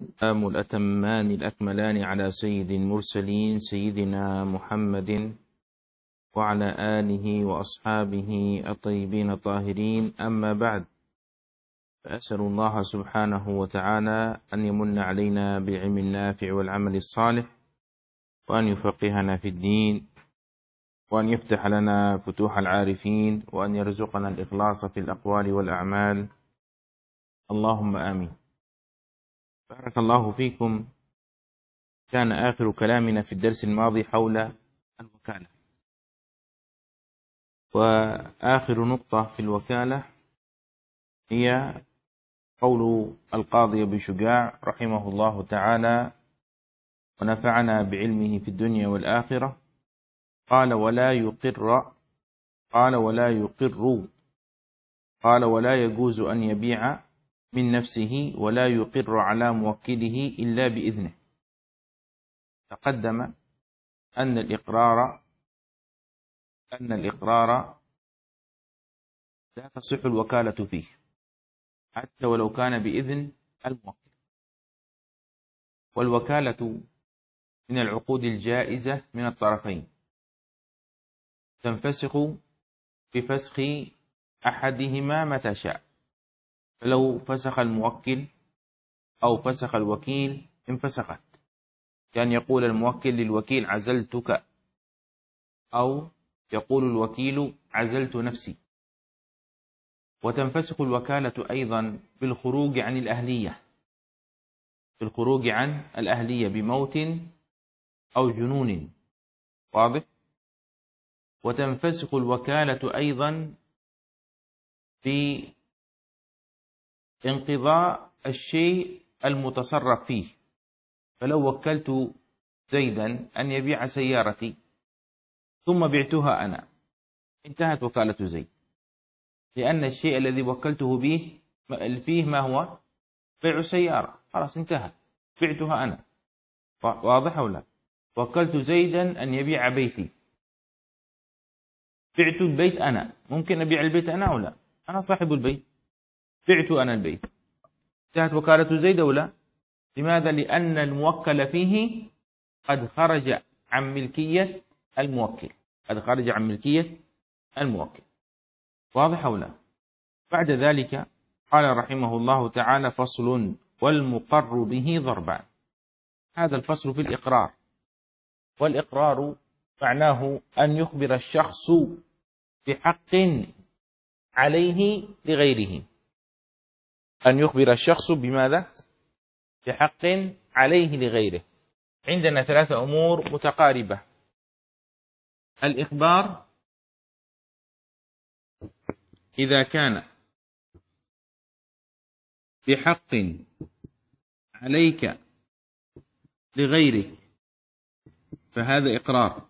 السلام الأتمان الأكملان على سيد المرسلين سيدنا محمد وعلى آله وأصحابه الطيبين الطاهرين، أما بعد، فأسأل الله سبحانه وتعالى أن يمن علينا بالعلم النافع والعمل الصالح، وأن يفقهنا في الدين، وأن يفتح لنا فتوح العارفين، وأن يرزقنا الإخلاص في الأقوال والأعمال، اللهم آمين. بارك الله فيكم. كان آخر كلامنا في الدرس الماضي حول الوكالة، وآخر نقطة في الوكالة هي قول القاضي أبي شجاع رحمه الله تعالى ونفعنا بعلمه في الدنيا والآخرة، قال ولا يجوز أن يبيع من نفسه ولا يقر على موكله إلا بإذنه. تقدم أن الإقرار لا تصح الوكالة فيه حتى ولو كان بإذن الموكل، والوكالة من العقود الجائزة من الطرفين، تنفسخ بفسخ أحدهما متى شاء، فلو فسخ الموكل أو فسخ الوكيل انفسخت، كان يقول الموكل للوكيل عزلتك، أو يقول الوكيل عزلت نفسي. وتنفسخ الوكالة أيضا بالخروج عن الأهلية، بموت أو جنون، واضح؟ وتنفسخ الوكالة أيضا بانقضاء الشيء المتصرف فيه، فلو وكلت زيدا أن يبيع سيارتي ثم بعتها أنا، انتهت وكالة زيد، لأن الشيء الذي وكلته به فيه ما هو بيع السيارة، خلاص انتهت، بعتها أنا، واضح أو لا؟ وكلت زيدا أن يبيع بيتي، بعت البيت أنا، ممكن أبيع البيت أنا أو لا؟ أنا صاحب البيت، بعت أنا البيت، انتهت وكالة زيد أو لا؟ لماذا؟ لأن الموكل فيه قد خرج عن ملكية الموكل، واضح أو لا؟ بعد ذلك قال رحمه الله تعالى: فصل: والمقر به ضربان. هذا الفصل في الإقرار، والإقرار معناه أن يخبر الشخص بحق عليه لغيره، أن يخبر الشخص بماذا؟ بحق عليه لغيره. عندنا ثلاثة أمور متقاربة: الإخبار إذا كان بحق عليك لغيرك فهذا إقرار،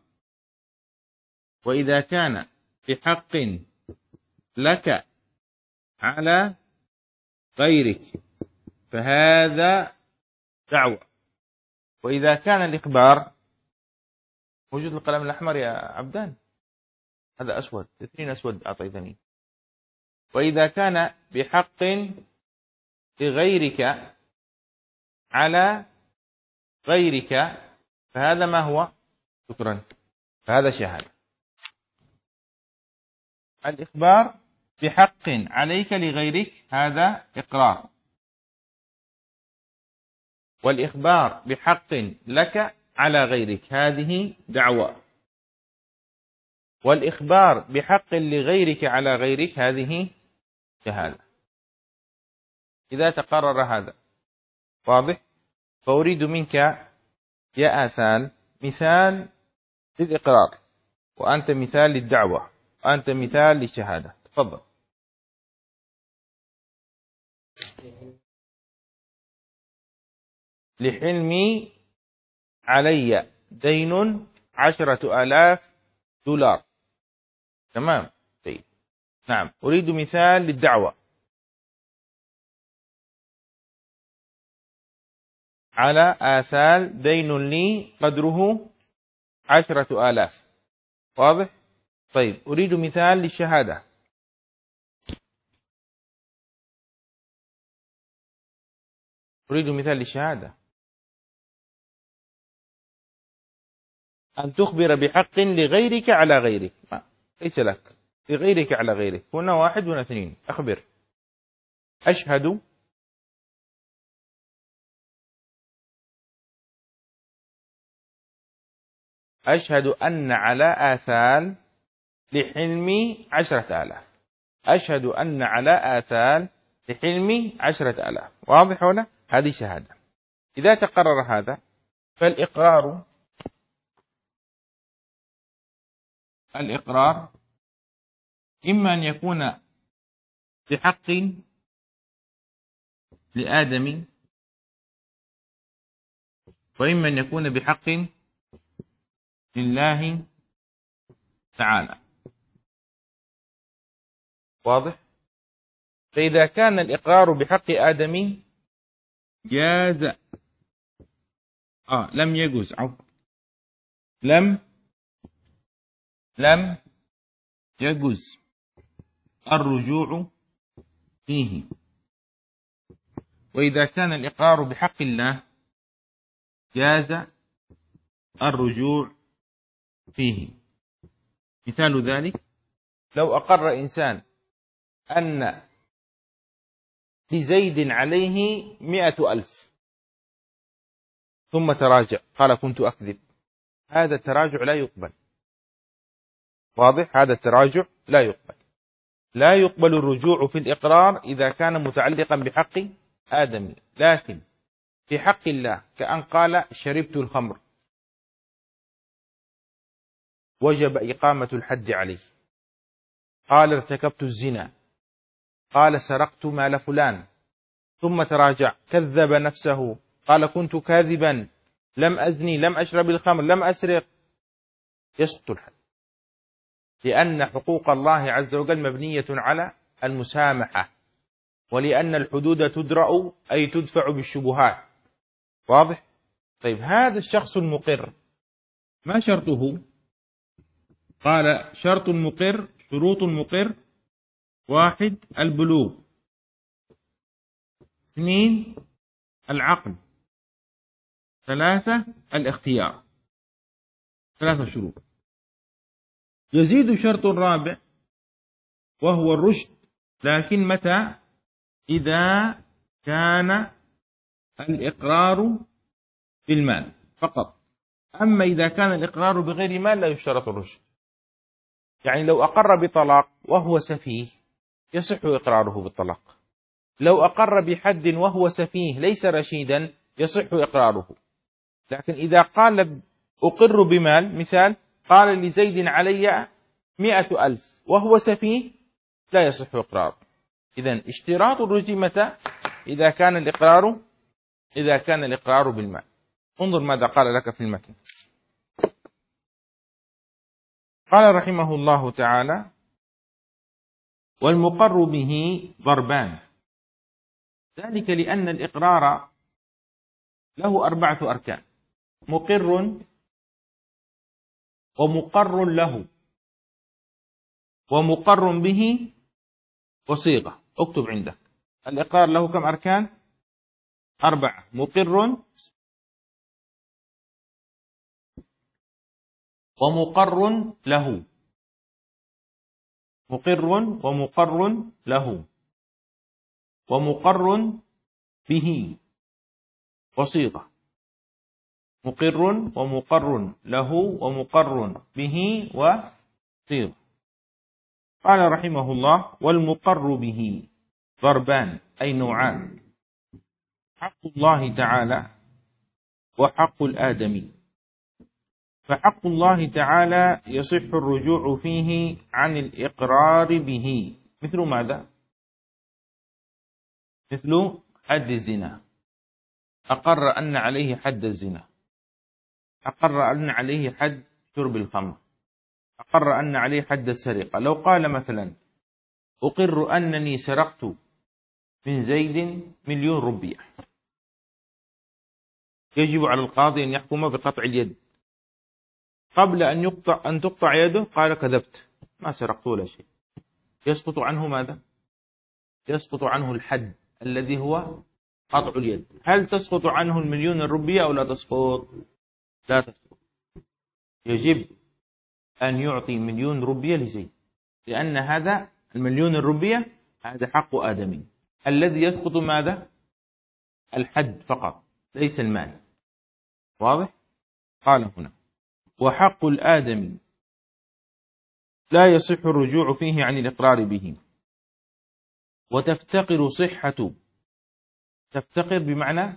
وإذا كان بحق لك على غيرك فهذا دعوة. وإذا كان الإخبار، موجود القلم الأحمر يا عبدان؟ هذا أسود، 2 أسود أعطيتني. وإذا كان بحق لغيرك على غيرك فهذا ما هو؟ شكرا، فهذا شهادة. الإخبار بحق عليك لغيرك هذا إقرار، والإخبار بحق لك على غيرك هذه دعوة، والإخبار بحق لغيرك على غيرك هذه شهادة. إذا تقرر هذا، واضح؟ فأريد منك يا آثان مثال للإقرار، وأنت مثال للدعوة، وأنت مثال للشهادة. تفضل. لحلمي علي دين 10,000 دولار. تمام، طيب، نعم، أريد مثال للدعوة. على آثال دين لي قدره 10,000، واضح؟ طيب، أريد مثال للشهادة. أريد مثال للشهادة. أن تخبر بحق لغيرك على غيرك، ليس لك، لغيرك على غيرك. هنا واحد هنا اثنين. أخبر. أشهد أن علاء آثال لحلمي 10,000. أشهد أن علاء آثال لحلمي 10,000. واضح ولا؟ هذه شهادة. إذا تقرر هذا فالإقرار إما أن يكون بحق لآدم، وإما أن يكون بحق لله تعالى. واضح؟ فإذا كان الإقرار بحق آدم جاز، لم يجوز، لم يجوز الرجوع فيه. وإذا كان الإقرار بحق الله جاز الرجوع فيه. مثال ذلك: لو أقر إنسان أن لزيد عليه 100,000 ثم تراجع قال كنت أكذب، هذا التراجع لا يقبل. واضح؟ هذا التراجع لا يقبل. لا يقبل الرجوع في الإقرار إذا كان متعلقا بحق آدم، لكن في حق الله كأن قال شربت الخمر وجب إقامة الحد عليه، قال ارتكبت الزنا، قال سرقت مال فلان، ثم تراجع كذب نفسه قال كنت كاذبا، لم أزني، لم أشرب الخمر، لم أسرق، يسقط الحد، لأن حقوق الله عز وجل مبنية على المسامحة، ولأن الحدود تدرأ أي تدفع بالشبهات. واضح؟ طيب هذا الشخص المقر ما شرطه؟ قال شرط المقر، شروط المقر: 1 البلوغ، 2 العقل، 3 الاختيار. 3 شروط. يزيد شرط رابع وهو الرشد، لكن متى؟ إذا كان الإقرار بالمال فقط. أما إذا كان الإقرار بغير مال لا يشترط الرشد. يعني لو أقر بطلاق وهو سفيه يصح إقراره بالطلاق، لو أقر بحد وهو سفيه ليس رشيدا يصح إقراره. لكن إذا قال أقر بمال، مثال قال لزيد علي 100,000 وهو سفيه، لا يصح إقراره. إذن اشتراط الرشد متى؟ إذا كان الإقرار بالمال. انظر ماذا قال لك في المتن. قال رحمه الله تعالى: والمقر به ضربان، ذلك لأن الإقرار له 4 أركان: مقر ومقر له ومقر به وصيغة. اكتب عندك الإقرار له كم أركان؟ 4: مقر ومقر له، مقر ومقر له ومقر به وصيغة. مقر ومقر له ومقر به وصيغة. قال رحمه الله: والمقر به ضربان أي نوعان: حق الله تعالى وحق الآدمي. فحق الله تعالى يصح الرجوع فيه عن الإقرار به، مثل ماذا؟ مثل حد الزنا، أقر أن عليه حد الزنا، أقر أن عليه حد شرب الخمر، أقر أن عليه حد السرقة. لو قال مثلا أقر أنني سرقت من زيد 1,000,000 روبية، يجب على القاضي أن يحكم بقطع اليد. قبل أن تقطع يده قال كذبت، ما سرقت ولا شيء، يسقط عنه ماذا؟ يسقط عنه الحد الذي هو قطع اليد، هل تسقط عنه المليون الروبية أو لا تسقط؟ لا تسقط. يجب أن يعطي مليون روبية لزيد، لأن هذا المليون الروبية هذا حق آدمي. الذي يسقط ماذا؟ الحد فقط، ليس المال. واضح؟ قال هنا: وحق الآدمي لا يصح الرجوع فيه عن الإقرار به، وتفتقر صحة، تفتقر بمعنى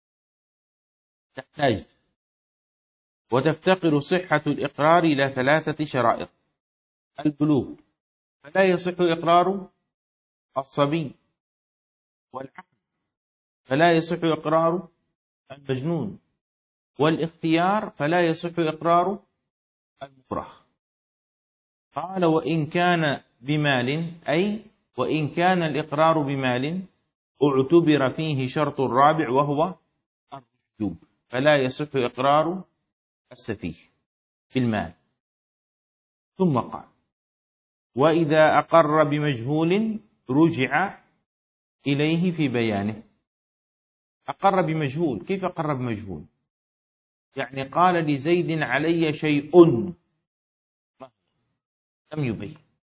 تحتاج، وتفتقر صحة الإقرار إلى 3 شرائط: البلوغ، فلا يصح إقرار الصبي، والعقل، فلا يصح إقرار المجنون، والاختيار، فلا يصح إقرار المكره. قال: وإن كان بمال، أي وإن كان الإقرار بمال اعتبر فيه شرط رابع وهو الرشد، فلا يصح إقرار السفيه بالمال. ثم قال: وإذا أقر بمجهول رجع إليه في بيانه. أقر بمجهول، كيف أقر بمجهول؟ يعني قال لزيد علي شيء لم يبين،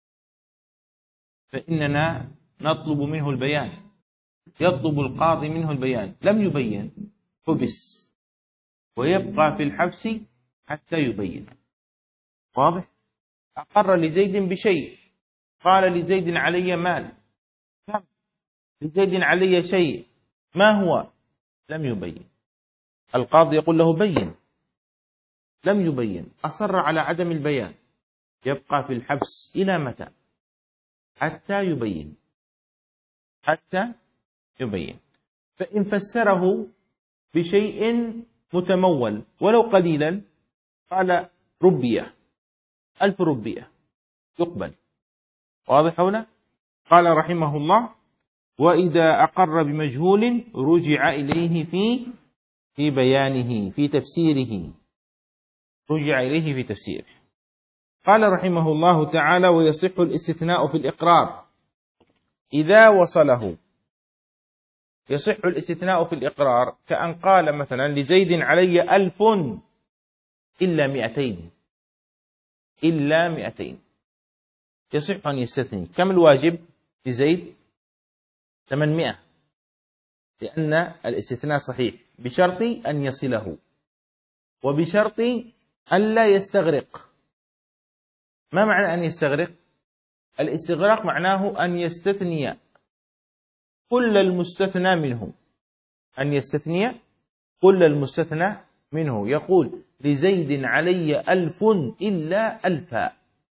فإننا نطلب منه البيان، يطلب القاضي منه البيان، لم يبين حبس ويبقى في الحبس حتى يبين. واضح؟ أقر لزيد بشيء، قال لزيد علي مال، لزيد علي شيء، ما هو؟ لم يبين. القاضي يقول له بين، لم يبين، أصر على عدم البيان، يبقى في الحبس إلى متى؟ حتى يبين، حتى يبين. فإن فسره بشيء متمول ولو قليلا، قال ربية، 1000 ربية، يقبل. واضح هنا؟ قال رحمه الله: وإذا أقر بمجهول رجع إليه في بيانه، في تفسيره، رجع إليه في تفسيره. قال رحمه الله تعالى: ويصح الاستثناء في الإقرار إذا وصله. يصح الاستثناء في الإقرار كأن قال مثلا لزيد علي 1000 إلا 200، إلا 200، يصح أن يستثني. كم الواجب لزيد؟ 800، لأن الاستثناء صحيح بشرط أن يصله، وبشرط أن لا يستغرق. ما معنى أن يستغرق؟ الاستغراق معناه أن يستثني كل المستثنى منه، أن يستثني كل المستثنى منه. يقول لزيد علي 1000 إلا 1000.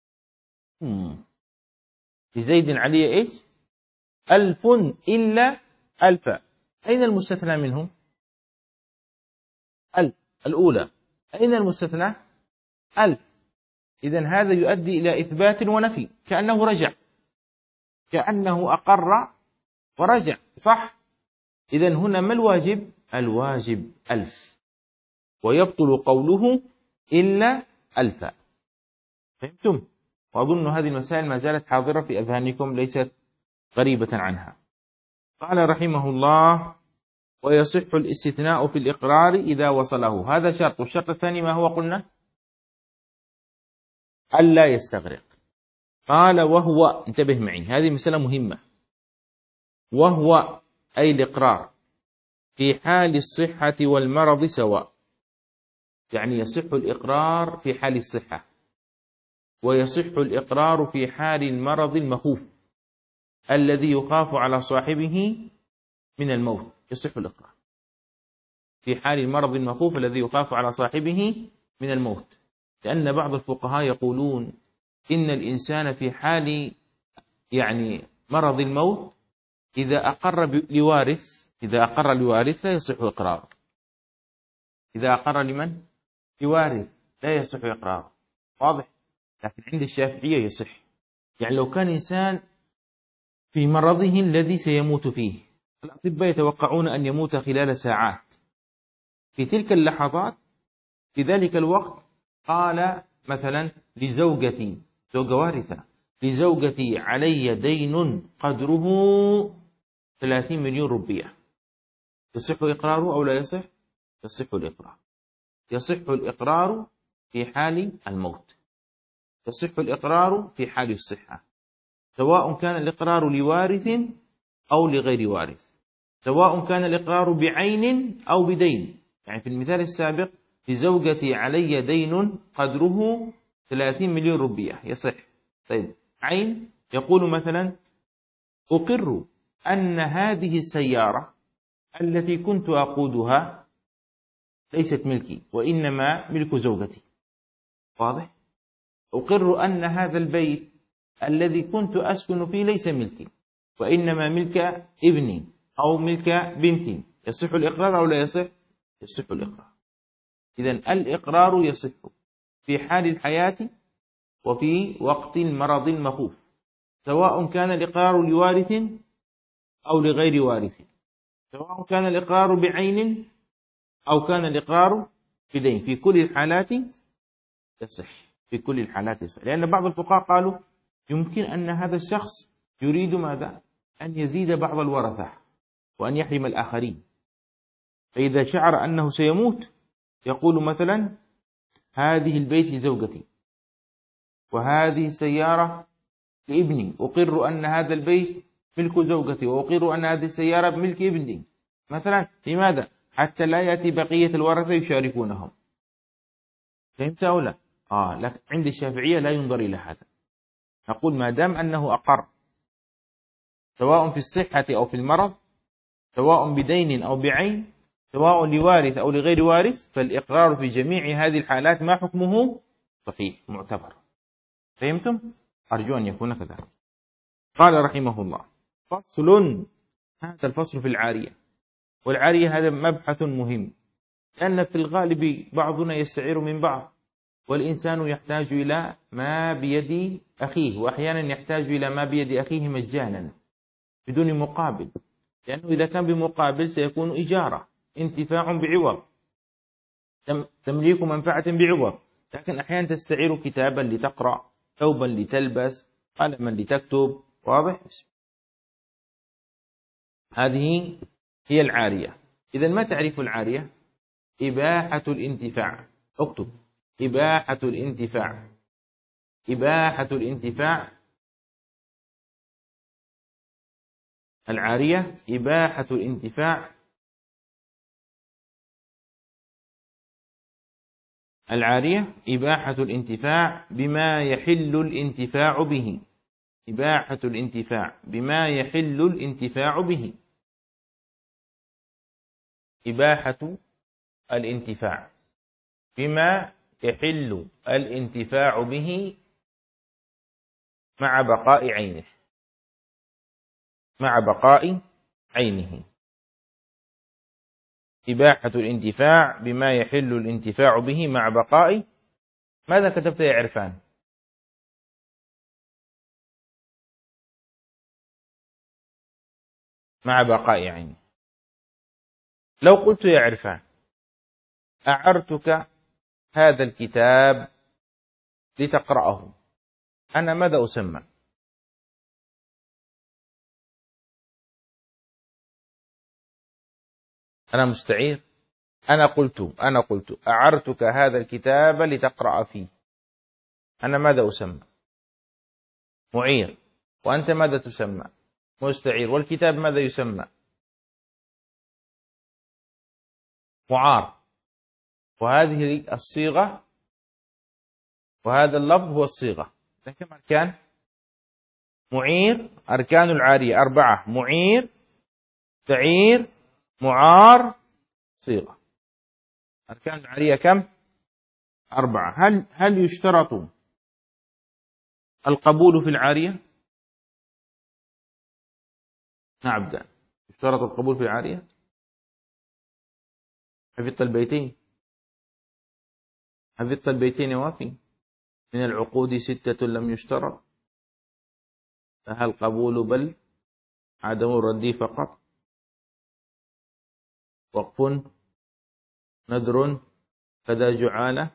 لزيد علي إيش؟ 1000 إلا 1000. أين المستثنى منه؟ 1000 الأولى. أين المستثنى؟ 1000. إذن هذا يؤدي إلى إثبات ونفي، كأنه رجع، كأنه أقر ورجع، صح؟ إذن هنا ما الواجب؟ الواجب 1000، ويبطل قوله إلا 1000. فهمتم؟ وأظن هذه المسائل ما زالت حاضرة في أذهانكم، ليست غريبة عنها. قال رحمه الله: ويصح الاستثناء في الإقرار إذا وصله. هذا شرط. والشرط الثاني ما هو قلنا؟ ألا يستغرق. قال: وهو، انتبه معي، هذه مسألة مهمة. وهو أي الإقرار في حال الصحة والمرض سواء، يعني يصح الإقرار في حال الصحة، ويصح الإقرار في حال المرض المخوف الذي يخاف على صاحبه من الموت. يصح الإقرار في حال المرض المخوف الذي يخاف على صاحبه من الموت، لأن بعض الفقهاء يقولون إن الإنسان في حال يعني مرض الموت إذا أقر لوارث، إذا أقر لوارث لا يصح إقراره. إذا أقر لمن؟ لوارث لا يصح إقراره. واضح؟ لكن عند الشافعية يصح. يعني لو كان إنسان في مرضه الذي سيموت فيه، الأطباء يتوقعون أن يموت خلال ساعات، في تلك اللحظات، في ذلك الوقت، قال مثلا لزوجتي، زوجة وارثة، لزوجتي علي دين قدره 30 مليون روبية، يصح إقراره أو لا يصح؟ يصح الإقرار. يصح الإقرار في حال الموت، يصح الإقرار في حال الصحة، سواء كان الإقرار لوارث أو لغير وارث، سواء كان الإقرار بعين أو بدين. يعني في المثال السابق لزوجتي علي دين قدره 30 مليون روبية، يصح. طيب عين، يقول مثلا أقر أن هذه السيارة التي كنت أقودها ليست ملكي وإنما ملك زوجتي. واضح؟ أقر أن هذا البيت الذي كنت أسكن فيه ليس ملكي وإنما ملك ابني أو ملك بنتي. يصح الإقرار أو لا يصح؟ يصح الإقرار. إذن الإقرار يصح في حال الحياة وفي وقت المرض المخوف، سواء كان الإقرار لوارث أو لغير وارث، سواء كان الإقرار بعين أو كان الإقرار بدين، في كل الحالات يصح. في كل الحالات يصح، لأن بعض الفقهاء قالوا يمكن أن هذا الشخص يريد ماذا؟ أن يزيد بعض الورثة وأن يحرم الآخرين، فإذا شعر أنه سيموت يقول مثلا هذه البيت لزوجتي وهذه السيارة لابني، أقر أن هذا البيت ملك زوجتي وأقر أن هذه السيارة ملك ابني مثلا. لماذا؟ حتى لا يأتي بقية الورثة يشاركونهم. فهمت أو لا؟ لكن عند الشافعية لا ينظر إلى هذا، نقول ما دام أنه أقر سواء في الصحة أو في المرض، سواء بدين أو بعين، سواء لوارث أو لغير وارث، فالإقرار في جميع هذه الحالات ما حكمه؟ صحيح معتبر. فهمتم؟ أرجو أن يكون كذلك. قال رحمه الله فصل. هذا الفصل في العارية، والعارية هذا مبحث مهم، لأن في الغالب بعضنا يستعير من بعض، والإنسان يحتاج إلى ما بيد أخيه، وأحيانا يحتاج إلى ما بيد أخيه مجانا بدون مقابل، لأنه إذا كان بمقابل سيكون إجارة، انتفاع بعوض، تمليك منفعة بعوض. لكن أحيانا تستعير كتابا لتقرأ، ثوبا لتلبس، قلما لتكتب. واضح؟ هذه هي العارية. إذن ما تعريف العارية؟ إباحة الانتفاع. اكتب إباحة الانتفاع. إباحة الانتفاع. العارية إباحة الانتفاع. العارية إباحة الانتفاع بما يحل الانتفاع به. إباحة الانتفاع بما يحل الانتفاع به. إباحة الانتفاع بما يحل الانتفاع به مع بقاء عينه. مع بقاء عينه. إباحة الانتفاع بما يحل الانتفاع به مع بقاء. ماذا كتبت يا عرفان؟ مع بقاء عينه. لو قلت يا عرفان أعرتك هذا الكتاب لتقرأه، أنا ماذا أسمى؟ أنا مستعير. أنا قلت أعرتك هذا الكتاب لتقرأ فيه، أنا ماذا أسمى؟ معير. وأنت ماذا تسمى؟ مستعير. والكتاب ماذا يسمى؟ معار. وهذه الصيغة وهذا اللفظ هو الصيغة. كم أركان؟ معير. أركان العارية 4: معير، تعير، معار، صيغة. أركان العارية كم؟ 4. هل يشترط القبول في العارية؟ نعم عبدان، يشترط القبول في العارية. حفظت البيتين؟ حفظت البيتين يا وافي؟ من العقود 6 لم يشترط، فهل قبول بل عدم الرد فقط؟ وقف، نذر، كذا جعالة،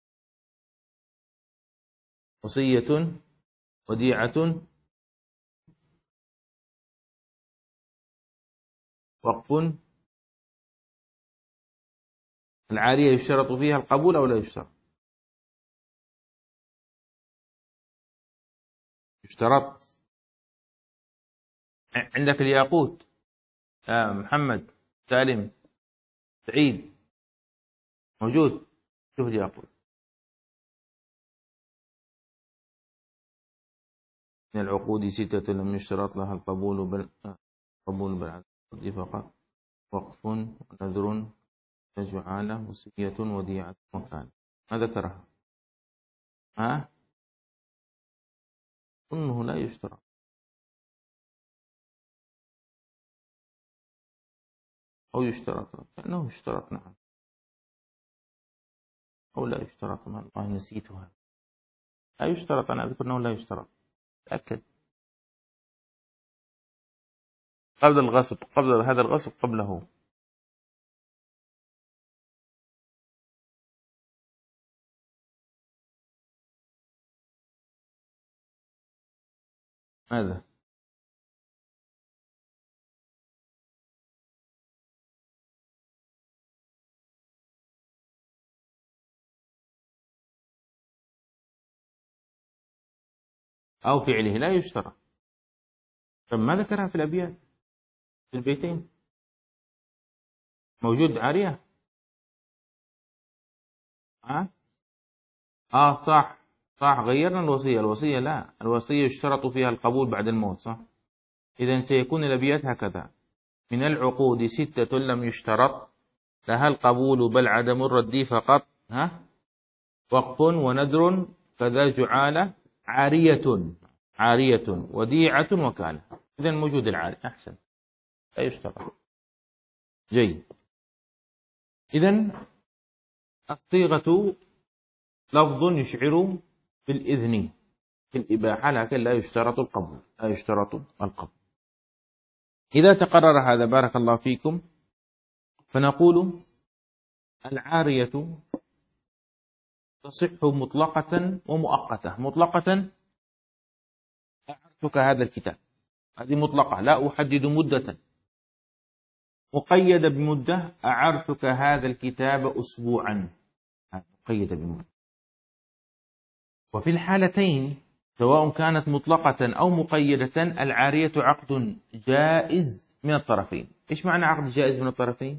وصية، وديعة. وقف، العارية يشترط فيها القبول أو لا يشترط؟ يشترط. عندك الياقوت يا محمد، سالم، سعيد، موجود؟ شوف الياقوت. من العقود 6 لم يشترط لها القبول بالعدد فقط: وقف، ونذر، جعالة، وصية، وديعة، وكالة. ما ذكرها؟ أنه لا يشترط. أو يشترط، كأنه يشترط، نعم، أو لا يشترط. ما الله نسيتها. لا يشترط، أنا أذكر أنه لا يشترط. تأكد. قبل الغصب، قبل هذا الغصب، قبله. ماذا؟ أو فعله لا يشترط. طب ما ذكرها في الأبيات، في البيتين؟ موجود عارية. صح، صح، غيرنا الوصية. الوصية لا، الوصية يشترط فيها القبول بعد الموت، صح. إذا سيكون الأبيات هكذا: من العقود 6 لم يشترط لها القبول بل عدم الرد فقط. وقف، ونذر، كذا جعالة، عارية، وديعة، وكالة. إذا موجود العارية. أحسن، لا يشترط. جيد. إذا الصيغة لفظ يشعر بالإذن في الإباحة، لكن لا يشترط القبول. لا يشترط القبول. إذا تقرر هذا بارك الله فيكم، فنقول العارية تصح مطلقة ومؤقتة. مطلقة: أعرتك هذا الكتاب، هذه مطلقة، لا أحدد مدة. مقيدة بمدة: أعرتك هذا الكتاب أسبوعا، مقيدة بمدة. وفي الحالتين سواء كانت مطلقة أو مقيدة العارية عقد جائز من الطرفين. إيش معنى عقد جائز من الطرفين؟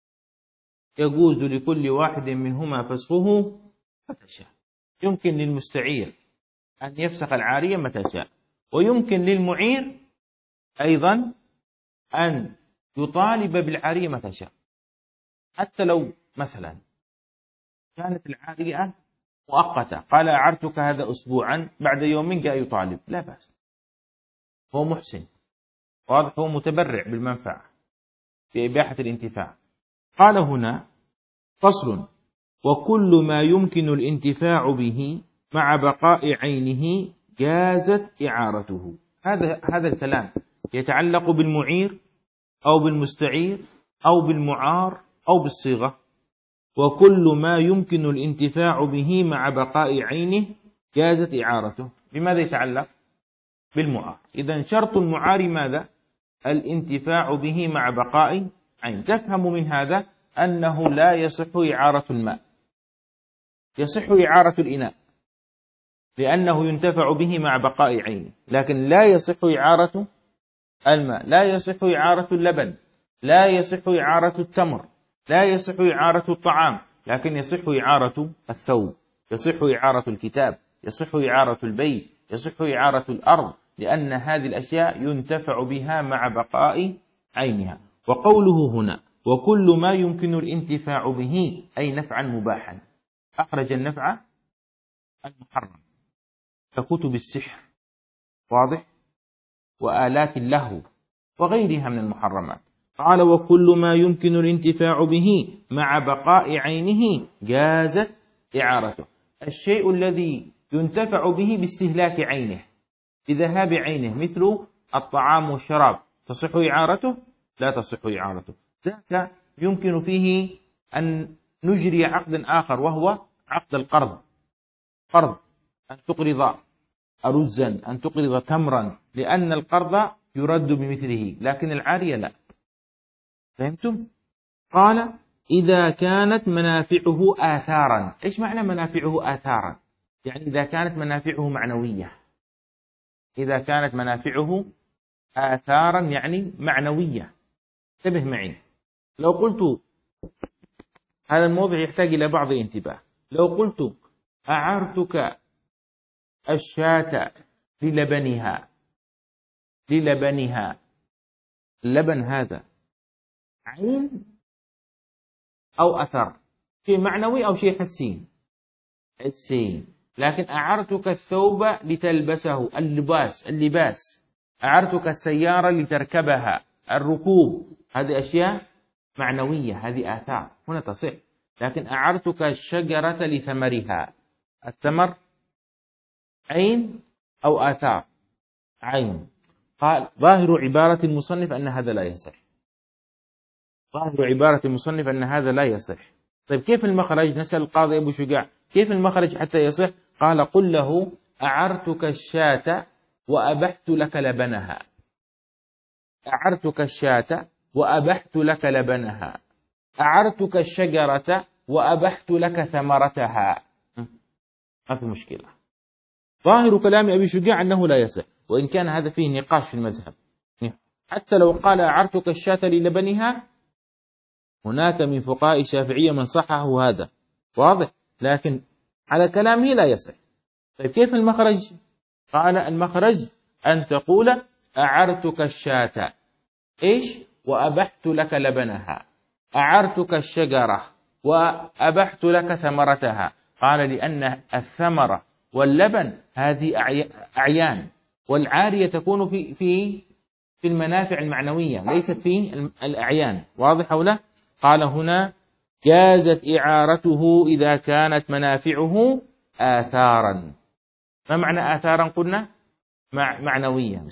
يجوز لكل واحد منهما فسخه متى شاء. يمكن للمستعير أن يفسخ العارية متى شاء، ويمكن للمعير أيضا أن يطالب بالعارية متى شاء. حتى لو مثلا كانت العارية مؤقتة، قال أعرتك هذا أسبوعا، بعد يوم جاء يطالب، لا بأس، هو محسن، واضح، هو متبرع بالمنفعة بإباحة الانتفاع. قال هنا: فصل: وكل ما يمكن الانتفاع به مع بقاء عينه جازت إعارته. هذا الكلام يتعلق بالمعير أو بالمستعير أو بالمعار أو بالصيغة. وكل ما يمكن الانتفاع به مع بقاء عينه جازت إعارته. بماذا يتعلق؟ بالمعار. إذن شرط المعار ماذا؟ الانتفاع به مع بقاء عين. تفهم من هذا أنه لا يصح إعارة الماء، يصح إعارة الإناء لأنه ينتفع به مع بقاء عينه، لكن لا يصح إعارة الماء، لا يصح إعارة اللبن، لا يصح إعارة التمر، لا يصح إعارة الطعام، لكن يصح إعارة الثوب، يصح إعارة الكتاب، يصح إعارة البيت، يصح إعارة الأرض، لأن هذه الأشياء ينتفع بها مع بقاء عينها. وقوله هنا: وكل ما يمكن الانتفاع به، أي نفعا مباحا. أخرج النفع المحرم ككتب السحر، واضح، وآلات اللهو وغيرها من المحرمات. قال: وكل ما يمكن الانتفاع به مع بقاء عينه جازت إعارته. الشيء الذي ينتفع به باستهلاك عينه، بذهاب عينه، مثل الطعام والشراب، تصح إعارته؟ لا تصح إعارته. ذاك يمكن فيه أن نجري عقد آخر، وهو عقد القرض. قرض، أن تقرض أرزا، أن تقرض تمرا، لأن القرض يرد بمثله، لكن العارية لا. فهمتم؟ قال: إذا كانت منافعه آثارا. إيش معنى منافعه آثارا؟ يعني إذا كانت منافعه معنوية. إذا كانت منافعه آثارا يعني معنوية. انتبه معي، لو قلت هذا الموضوع يحتاج إلى بعض انتباه. لو قلت أعرتك الشاة للبنها، اللبن هذا عين أو أثر، شيء معنوي أو شيء حسي؟ حسي. لكن أعرتك الثوب لتلبسه، اللباس. أعرتك السيارة لتركبها، الركوب. هذه أشياء معنوية، هذه آثار، هنا تصح. لكن أعرتك الشجرة لثمرها، الثمر عين أو آثار؟ عين. قال ظاهر عبارة المصنف أن هذا لا يصح. ظاهر عبارة المصنف أن هذا لا يصح. طيب كيف المخرج؟ نسأل القاضي أبو شجاع كيف المخرج حتى يصح؟ قال قل له أعرتك الشاة وأبحت لك لبنها. أعرتك الشاة وأبحت لك لبنها. أعرتك الشجرة وأبحت لك ثمرتها. ما في مشكلة. ظاهر كلام أبي شجاع أنه لا يصح، وإن كان هذا فيه نقاش في المذهب. حتى لو قال أعرتك الشاة للبنها، هناك من فقهاء الشافعية من صححه هذا، واضح، لكن على كلامه لا يصح. طيب كيف المخرج؟ قال المخرج أن تقول أعرتك الشاة إيش وأبحت لك لبنها، أعرتك الشجرة وأبحت لك ثمرتها. قال لأن الثمرة واللبن هذه أعيان، والعارية تكون في المنافع المعنوية، ليست في الأعيان، واضح أو لا؟ قال هنا جازت إعارته إذا كانت منافعه آثارا. ما معنى آثارا؟ قلنا معنوية.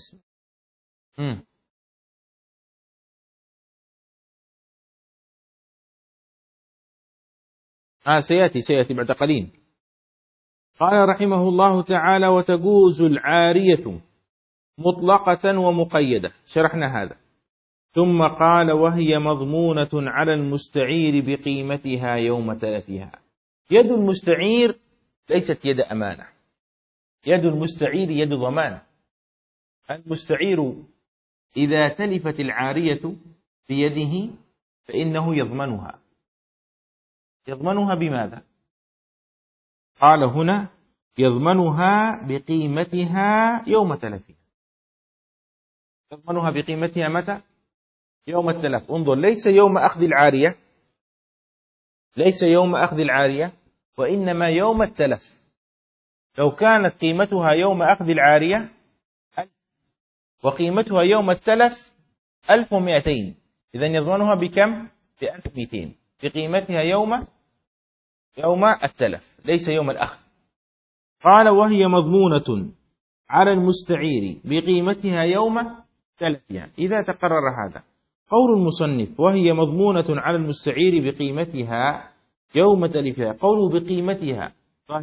سيأتي بعد قليل. قال رحمه الله تعالى وتجوز العارية مطلقة ومقيدة، شرحنا هذا. ثم قال وهي مضمونة على المستعير بقيمتها يوم تلفها. يد المستعير ليست يد أمانة، يد المستعير يد ضمان. المستعير إذا تلفت العارية بيده فإنه يضمنها. يضمنها بماذا؟ قال هنا يضمنها بقيمتها يوم تلفها. يضمنها بقيمتها متى؟ يوم التلف. انظر، ليس يوم أخذ العارية، ليس يوم أخذ العارية، وإنما يوم التلف. لو كانت قيمتها يوم أخذ العارية 1000 وقيمتها يوم التلف 1200، إذن يضمنها بكم؟ ب1200 بقيمتها يوم التلف، ليس يوم الأخذ. قال وهي مضمونة على المستعير بقيمتها يوم تلفها. إذا تقرر هذا قول المصنف وهي مضمونة على المستعير بقيمتها يوم تلفها، قوله بقيمتها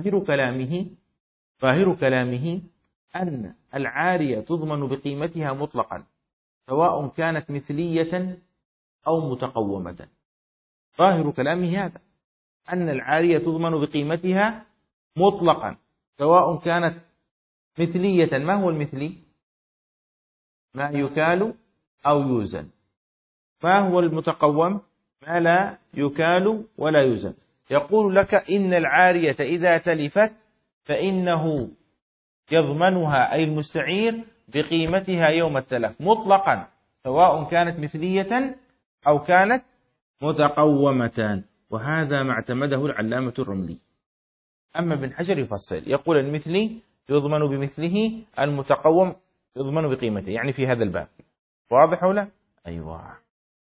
ظاهر كلامه أن العارية تضمن بقيمتها مطلقا، سواء كانت مثلية أو متقومة. ظاهر كلامه هذا، أن العارية تضمن بقيمتها مطلقا، سواء كانت مثلية. ما هو المثلي؟ ما يكال أو يوزن. ما هو المتقوم؟ ما لا يكال ولا يوزن. يقول لك إن العارية إذا تلفت فإنه يضمنها أي المستعير بقيمتها يوم التلف مطلقا، سواء كانت مثلية أو كانت متقومة. وهذا ما اعتمده العلامة الرملي. أما ابن حجر يفصل، يقول المثلي يضمن بمثله، المتقوم يضمن بقيمته، يعني في هذا الباب. واضح ولا؟ أيوة.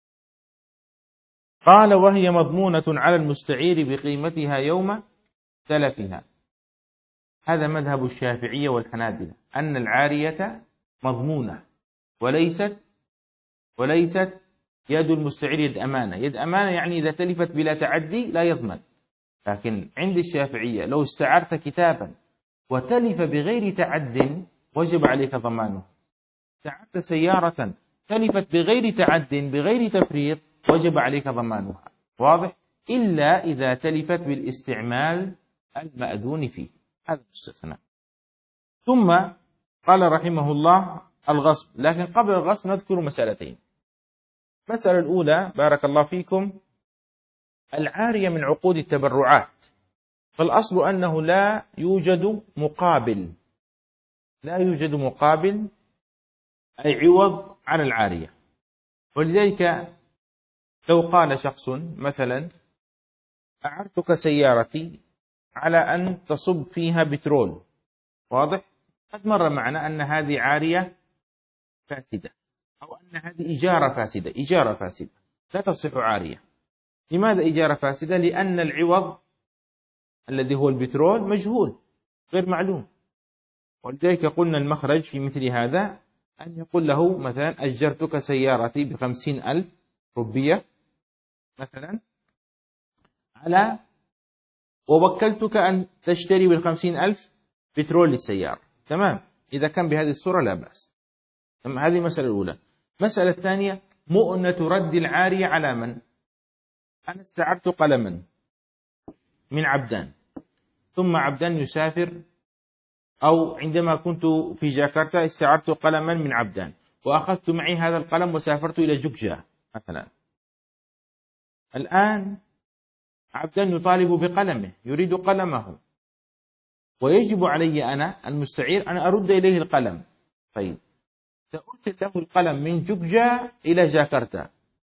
قال وهي مضمونة على المستعير بقيمتها يوم تلفها. هذا مذهب الشافعية والحنابلة، أن العارية مضمونة وليست يد المستعير يد أمانة. يد أمانة يعني إذا تلفت بلا تعدي لا يضمن. لكن عند الشافعية لو استعرت كتابا وتلف بغير تعد وجب عليك ضمانه. استعرت سيارة تلفت بغير تعد بغير تفريط وجب عليك ضمانها. واضح؟ إلا إذا تلفت بالاستعمال المأذون فيه، هذا مستثنى. ثم قال رحمه الله الغصب، لكن قبل الغصب نذكر مسألتين. المسألة الأولى بارك الله فيكم، العارية من عقود التبرعات، فالأصل أنه لا يوجد مقابل، لا يوجد مقابل أي عوض على العارية. ولذلك لو قال شخص مثلا أعرتك سيارتي على أن تصب فيها بترول، واضح؟ قد مر معنا أن هذه عارية فاسدة، أو أن هذه إجارة فاسدة، إجارة فاسدة لا تصح عارية. لماذا إجارة فاسدة؟ لأن العوض الذي هو البترول مجهول غير معلوم. ولذلك قلنا المخرج في مثل هذا أن يقول له مثلا أجرتك سيارتي ب50,000 روبية مثلا، على ووكلتك أن تشتري بال50,000 بترول للسيارة. تمام، إذا كان بهذه الصورة لا بأس. هذه المسألة الأولى. المسألة الثانية مؤنة رد العارية على من؟ أنا استعرت قلما من عبدان، ثم عبدان يسافر، أو عندما كنت في جاكرتا استعرت قلما من عبدان وأخذت معي هذا القلم وسافرت إلى جوججا مثلا. الآن عبدان يطالب بقلمه، يريد قلمه، ويجب علي أنا المستعير أن أرد إليه القلم. طيب، سأرسل له القلم من جوججا إلى جاكرتا،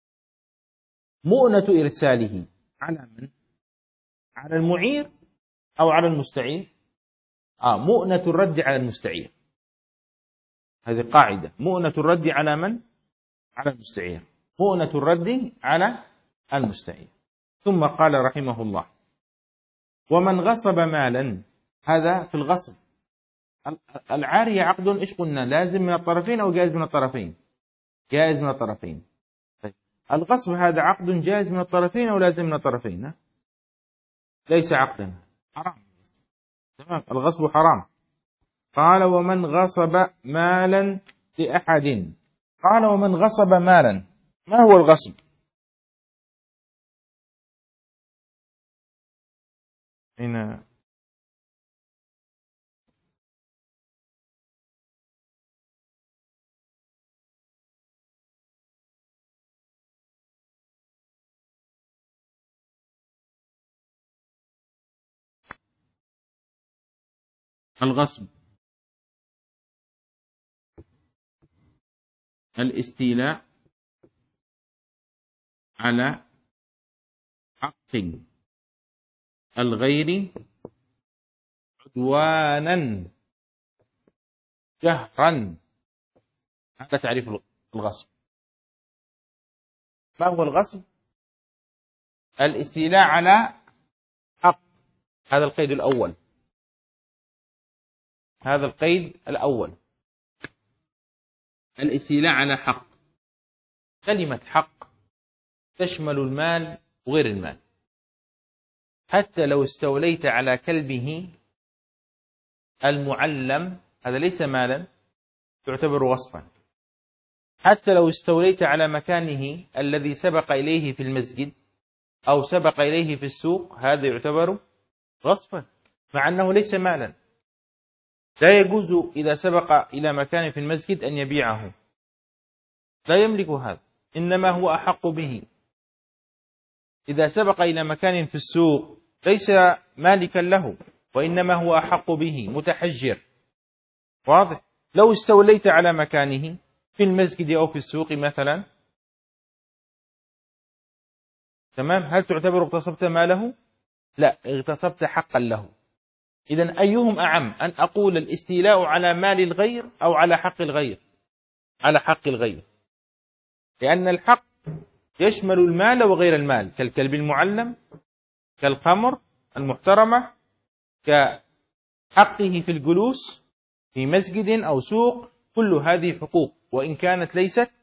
مؤنة إرساله على من؟ على المعير أو على المستعير؟ مؤنة الرد على المستعير. هذه قاعدة، مؤنة الرد على من؟ على المستعير، مؤنة الرد على المستعير. ثم قال رحمه الله ومن غصب مالا، هذا في الغصب. العارية عقد إيش قلنا؟ لازم من الطرفين أو جائز من الطرفين؟ جائز من الطرفين. طيب، الغصب هذا عقد جائز من الطرفين أو لازم من الطرفين؟ ليس عقدا، حرام. تمام، الغصب حرام. قال ومن غصب مالا لأحد، قال ومن غصب مالا، ما هو الغصب؟ هنا الغصب الاستيلاء على حق الغير عدوانا جهرا، هذا تعريف الغصب. ما هو الغصب؟ الاستيلاء على حق، هذا القيد الأول، هذا القيد الأول، الاستيلاء على حق. كلمة حق تشمل المال وغير المال. حتى لو استوليت على كلبه المعلم، هذا ليس مالا، تعتبر غصبا. حتى لو استوليت على مكانه الذي سبق إليه في المسجد أو سبق إليه في السوق، هذا يعتبر غصبا مع أنه ليس مالا. لا يجوز إذا سبق إلى مكان في المسجد أن يبيعه، لا يملك هذا، إنما هو أحق به. إذا سبق إلى مكان في السوق ليس مالكا له، وإنما هو أحق به، متحجر. واضح؟ لو استوليت على مكانه في المسجد أو في السوق مثلا، تمام، هل تعتبر اغتصبت ماله؟ لا، اغتصبت حقا له. إذن أيهم أعم، أن أقول الاستيلاء على مال الغير أو على حق الغير؟ على حق الغير، لأن الحق يشمل المال وغير المال، كالكلب المعلم، كالخمر المحترمة، كحقه في الجلوس في مسجد أو سوق. كل هذه حقوق وإن كانت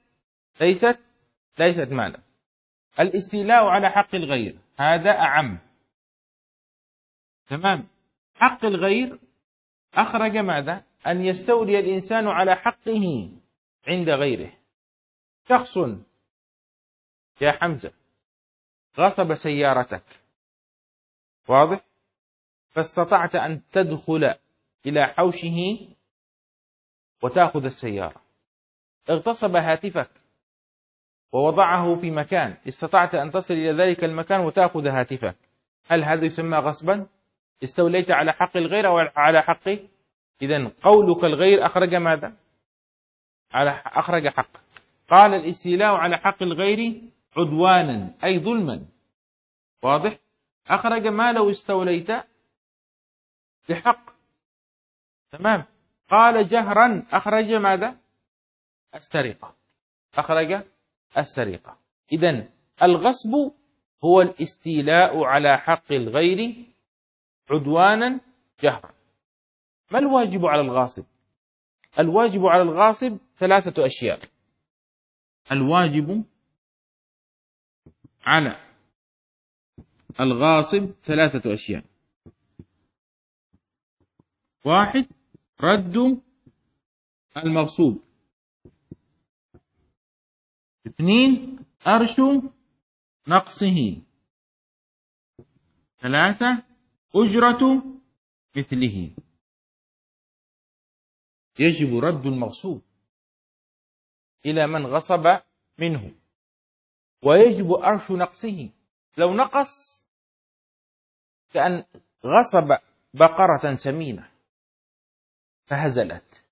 ليست مالا. الاستيلاء على حق الغير هذا أعم. تمام، حق الغير أخرج ماذا؟ أن يستولي الإنسان على حقه عند غيره. شخص يا حمزة غصب سيارتك، واضح؟ فاستطعت أن تدخل إلى حوشه وتأخذ السيارة. اغتصب هاتفك ووضعه في مكان، استطعت أن تصل إلى ذلك المكان وتأخذ هاتفك، هل هذا يسمى غصبا؟ استوليت على حق الغير أو على حقه؟ إذن قولك الغير أخرج ماذا؟ أخرج حق. قال الاستيلاء على حق الغير عدوانا أي ظلما، واضح؟ أخرج ما لو استوليت بحق، تمام. قال جهرا أخرج ماذا؟ السرقة، أخرج السرقة. إذن الغصب هو الاستيلاء على حق الغير عدوانا جهرا. ما الواجب على الغاصب؟ الواجب على الغاصب 3 أشياء. الواجب على الغاصب 3 أشياء: 1 رد المغصوب، 2 أرش نقصه، 3 أجرة مثله. يجب رد المغصوب إلى من غصب منه، ويجب أرش نقصه. لو نقص كأن غصب بقرة سمينة فهزلت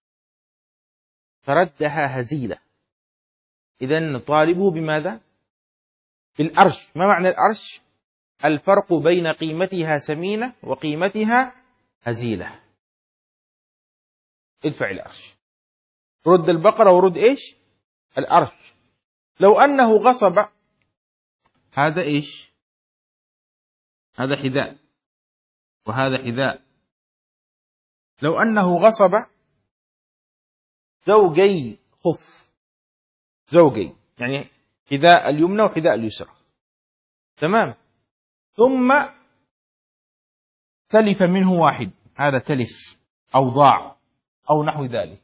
فردها هزيلة، إذن نطالبه بماذا؟ بالأرش. ما معنى الأرش؟ الفرق بين قيمتها سمينة وقيمتها هزيلة. ادفع الأرش، رد البقرة ورد إيش؟ الأرش. لو أنه غصب هذا إيش؟ هذا حذاء وهذا حذاء. لو أنه غصب زوجي خف، زوجي يعني حذاء اليمنى وحذاء اليسرى، تمام، ثم تلف منه واحد، هذا تلف أو ضاع أو نحو ذلك،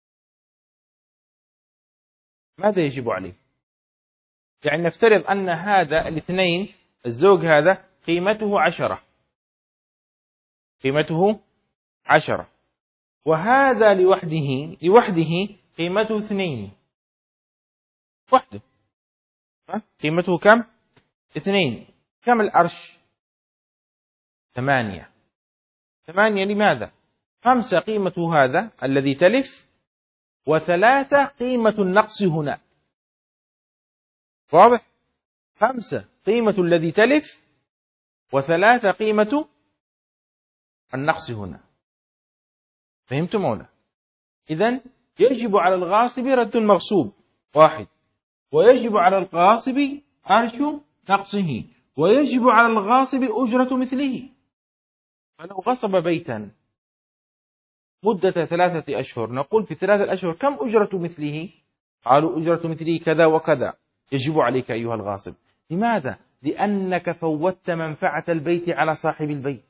ماذا يجب عليه؟ يعني نفترض أن هذا الاثنين، الزوج هذا قيمته 10، قيمته 10، وهذا لوحده قيمته 2، وحده قيمته كم؟ 2. كم الأرش؟ 8. 8 لماذا؟ 5 قيمة هذا الذي تلف، و3 قيمة النقص هنا، واضح؟ 5 قيمة الذي تلف، و3 قيمة النقص هنا. فهمتم ولا؟ إذن يجب على الغاصب رد المغصوب 1، ويجب على الغاصب أرش نقصه، ويجب على الغاصب أجرة مثله. فلو غصب بيتا مدة 3 أشهر، نقول في 3 أشهر كم أجرة مثله؟ قالوا أجرة مثله كذا وكذا. يجب عليك أيها الغاصب. لماذا؟ لأنك فوتت منفعة البيت على صاحب البيت.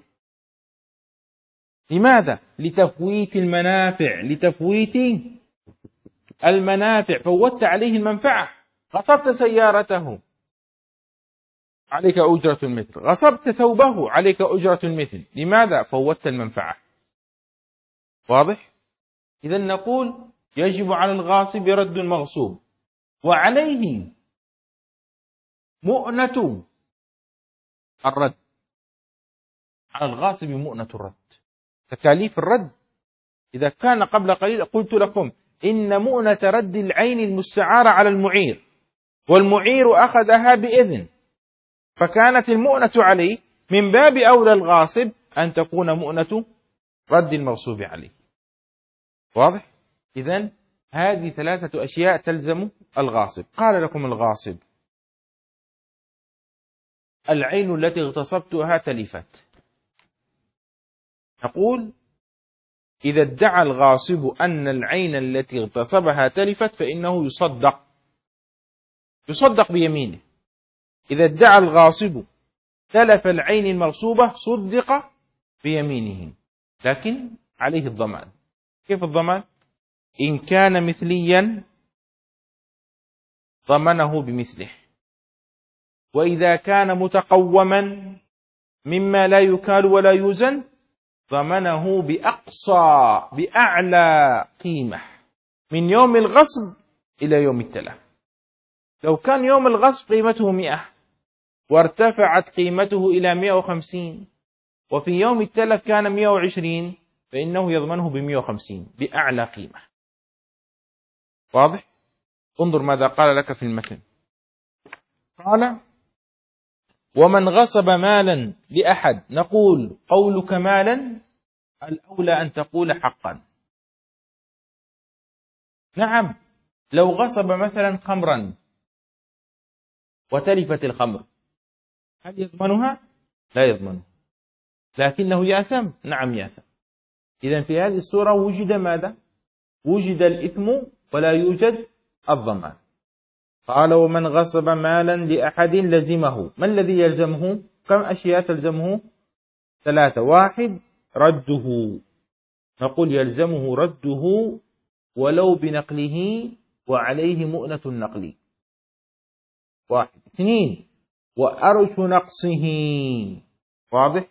لماذا؟ لتفويت المنافع، لتفويت المنافع، فوتت عليه المنفعة. غصبت سيارته، عليك أجرة المثل، غصبت ثوبه، عليك أجرة المثل. لماذا؟ فوتت المنفعة، واضح؟ إذن نقول يجب على الغاصب رد المغصوب، وعليه مؤنة الرد. على الغاصب مؤنة الرد، تكاليف الرد. إذا كان قبل قليل قلت لكم إن مؤنة رد العين المستعارة على المعير، والمعير أخذها بإذن، فكانت المؤنة عليه، من باب أولى الغاصب أن تكون مؤنة رد المغصوب عليه، واضح؟ إذن هذه 3 أشياء تلزم الغاصب. قال لكم الغاصب: العين التي اغتصبتها تلفت. نقول إذا ادعى الغاصب أن العين التي اغتصبها تلفت فإنه يصدق بيمينه. إذا ادعى الغاصب تلف العين المغصوبة صدق بيمينه، لكن عليه الضمان. كيف الضمان؟ إن كان مثليا ضمنه بمثله، وإذا كان متقوما مما لا يكال ولا يوزن ضمنه بأعلى قيمة من يوم الغصب إلى يوم التلف. لو كان يوم الغصب قيمته 100 وارتفعت قيمته إلى 150 وفي يوم التلف كان 120 فإنه يضمنه ب150 بأعلى قيمة. واضح؟ انظر ماذا قال لك في المتن. قال: ومن غصب مالا لأحد، نقول قولك مالا الأولى أن تقول حقا. نعم، لو غصب مثلا خمرا وتلفت الخمر هل يضمنها؟ لا يضمنها، لكنه يأثم؟ نعم يأثم. إذن في هذه الصورة وجد ماذا؟ وجد الإثم ولا يوجد الضمان. قال: ومن غصب مالا لأحد لزمه. ما الذي يلزمه؟ كم أشياء تلزمه؟ 3. 1 رده، نقول يلزمه رده ولو بنقله وعليه مؤنة النقل. 1. 2 وأرش نقصه. واضح؟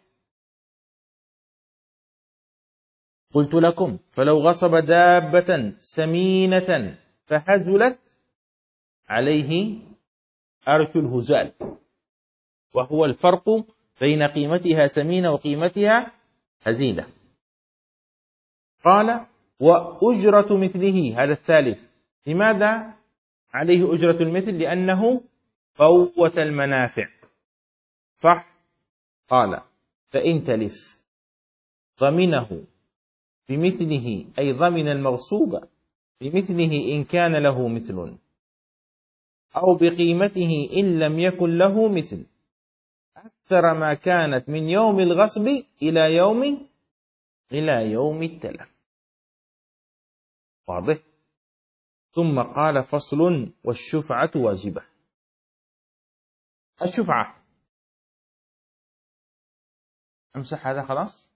قلت لكم فلو غصب دابة سمينة فهزلت عليه أرش الهزال، وهو الفرق بين قيمتها سمينة وقيمتها هزيلة. قال: وأجرة مثله. هذا الثالث. لماذا عليه أجرة المثل؟ لأنه فوت المنافع. صح؟ قال: فإن تلف ضمنه بمثله، أي ضمن المغصوب بمثله إن كان له مثل، أو بقيمته إن لم يكن له مثل، أكثر ما كانت من يوم الغصب إلى يوم التلف. واضح؟ ثم قال: فصل: والشفعة واجبة. الشفعة، أمسح هذا خلاص.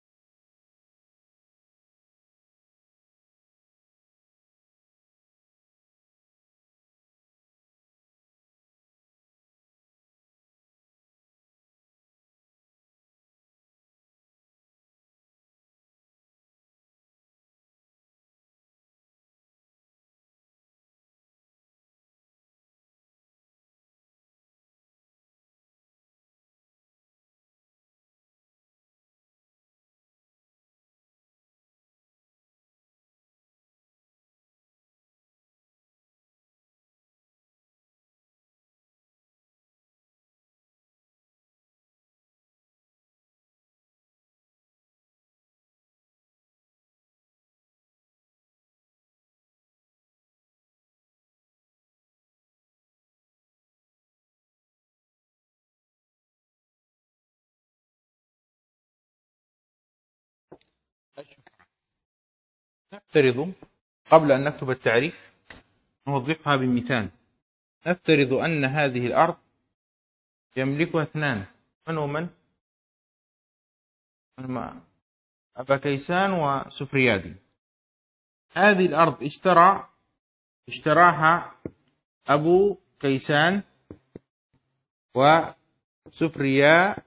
نفترض قبل أن نكتب التعريف نوضحها بمثال. نفترض أن هذه الأرض يملكها 2. من ومن؟ أبا كيسان وسفريادي. هذه الأرض اشتراها أبو كيسان وسفريا،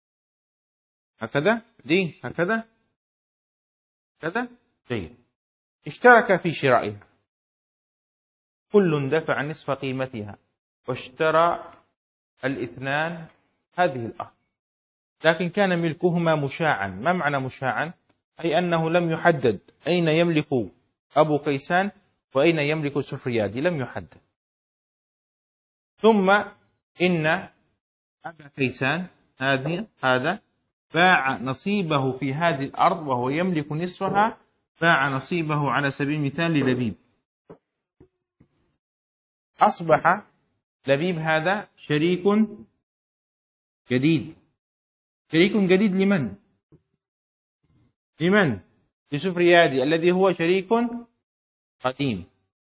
هكذا دي هكذا كذا. جيد. اشترك في شرائها، كل دفع نصف قيمتها واشترى 2 هذه الأرض، لكن كان ملكهما مشاعا. ما معنى مشاعا؟ أي أنه لم يحدد أين يملك أبو كيسان وأين يملك سفريادي، لم يحدد. ثم إن أبا كيسان هذا باع نصيبه في هذه الأرض وهو يملك نصفها، باع نصيبه على سبيل المثال للبيب. أصبح لبيب هذا شريك جديد. شريك جديد لمن؟ لسفريادي الذي هو شريك قديم.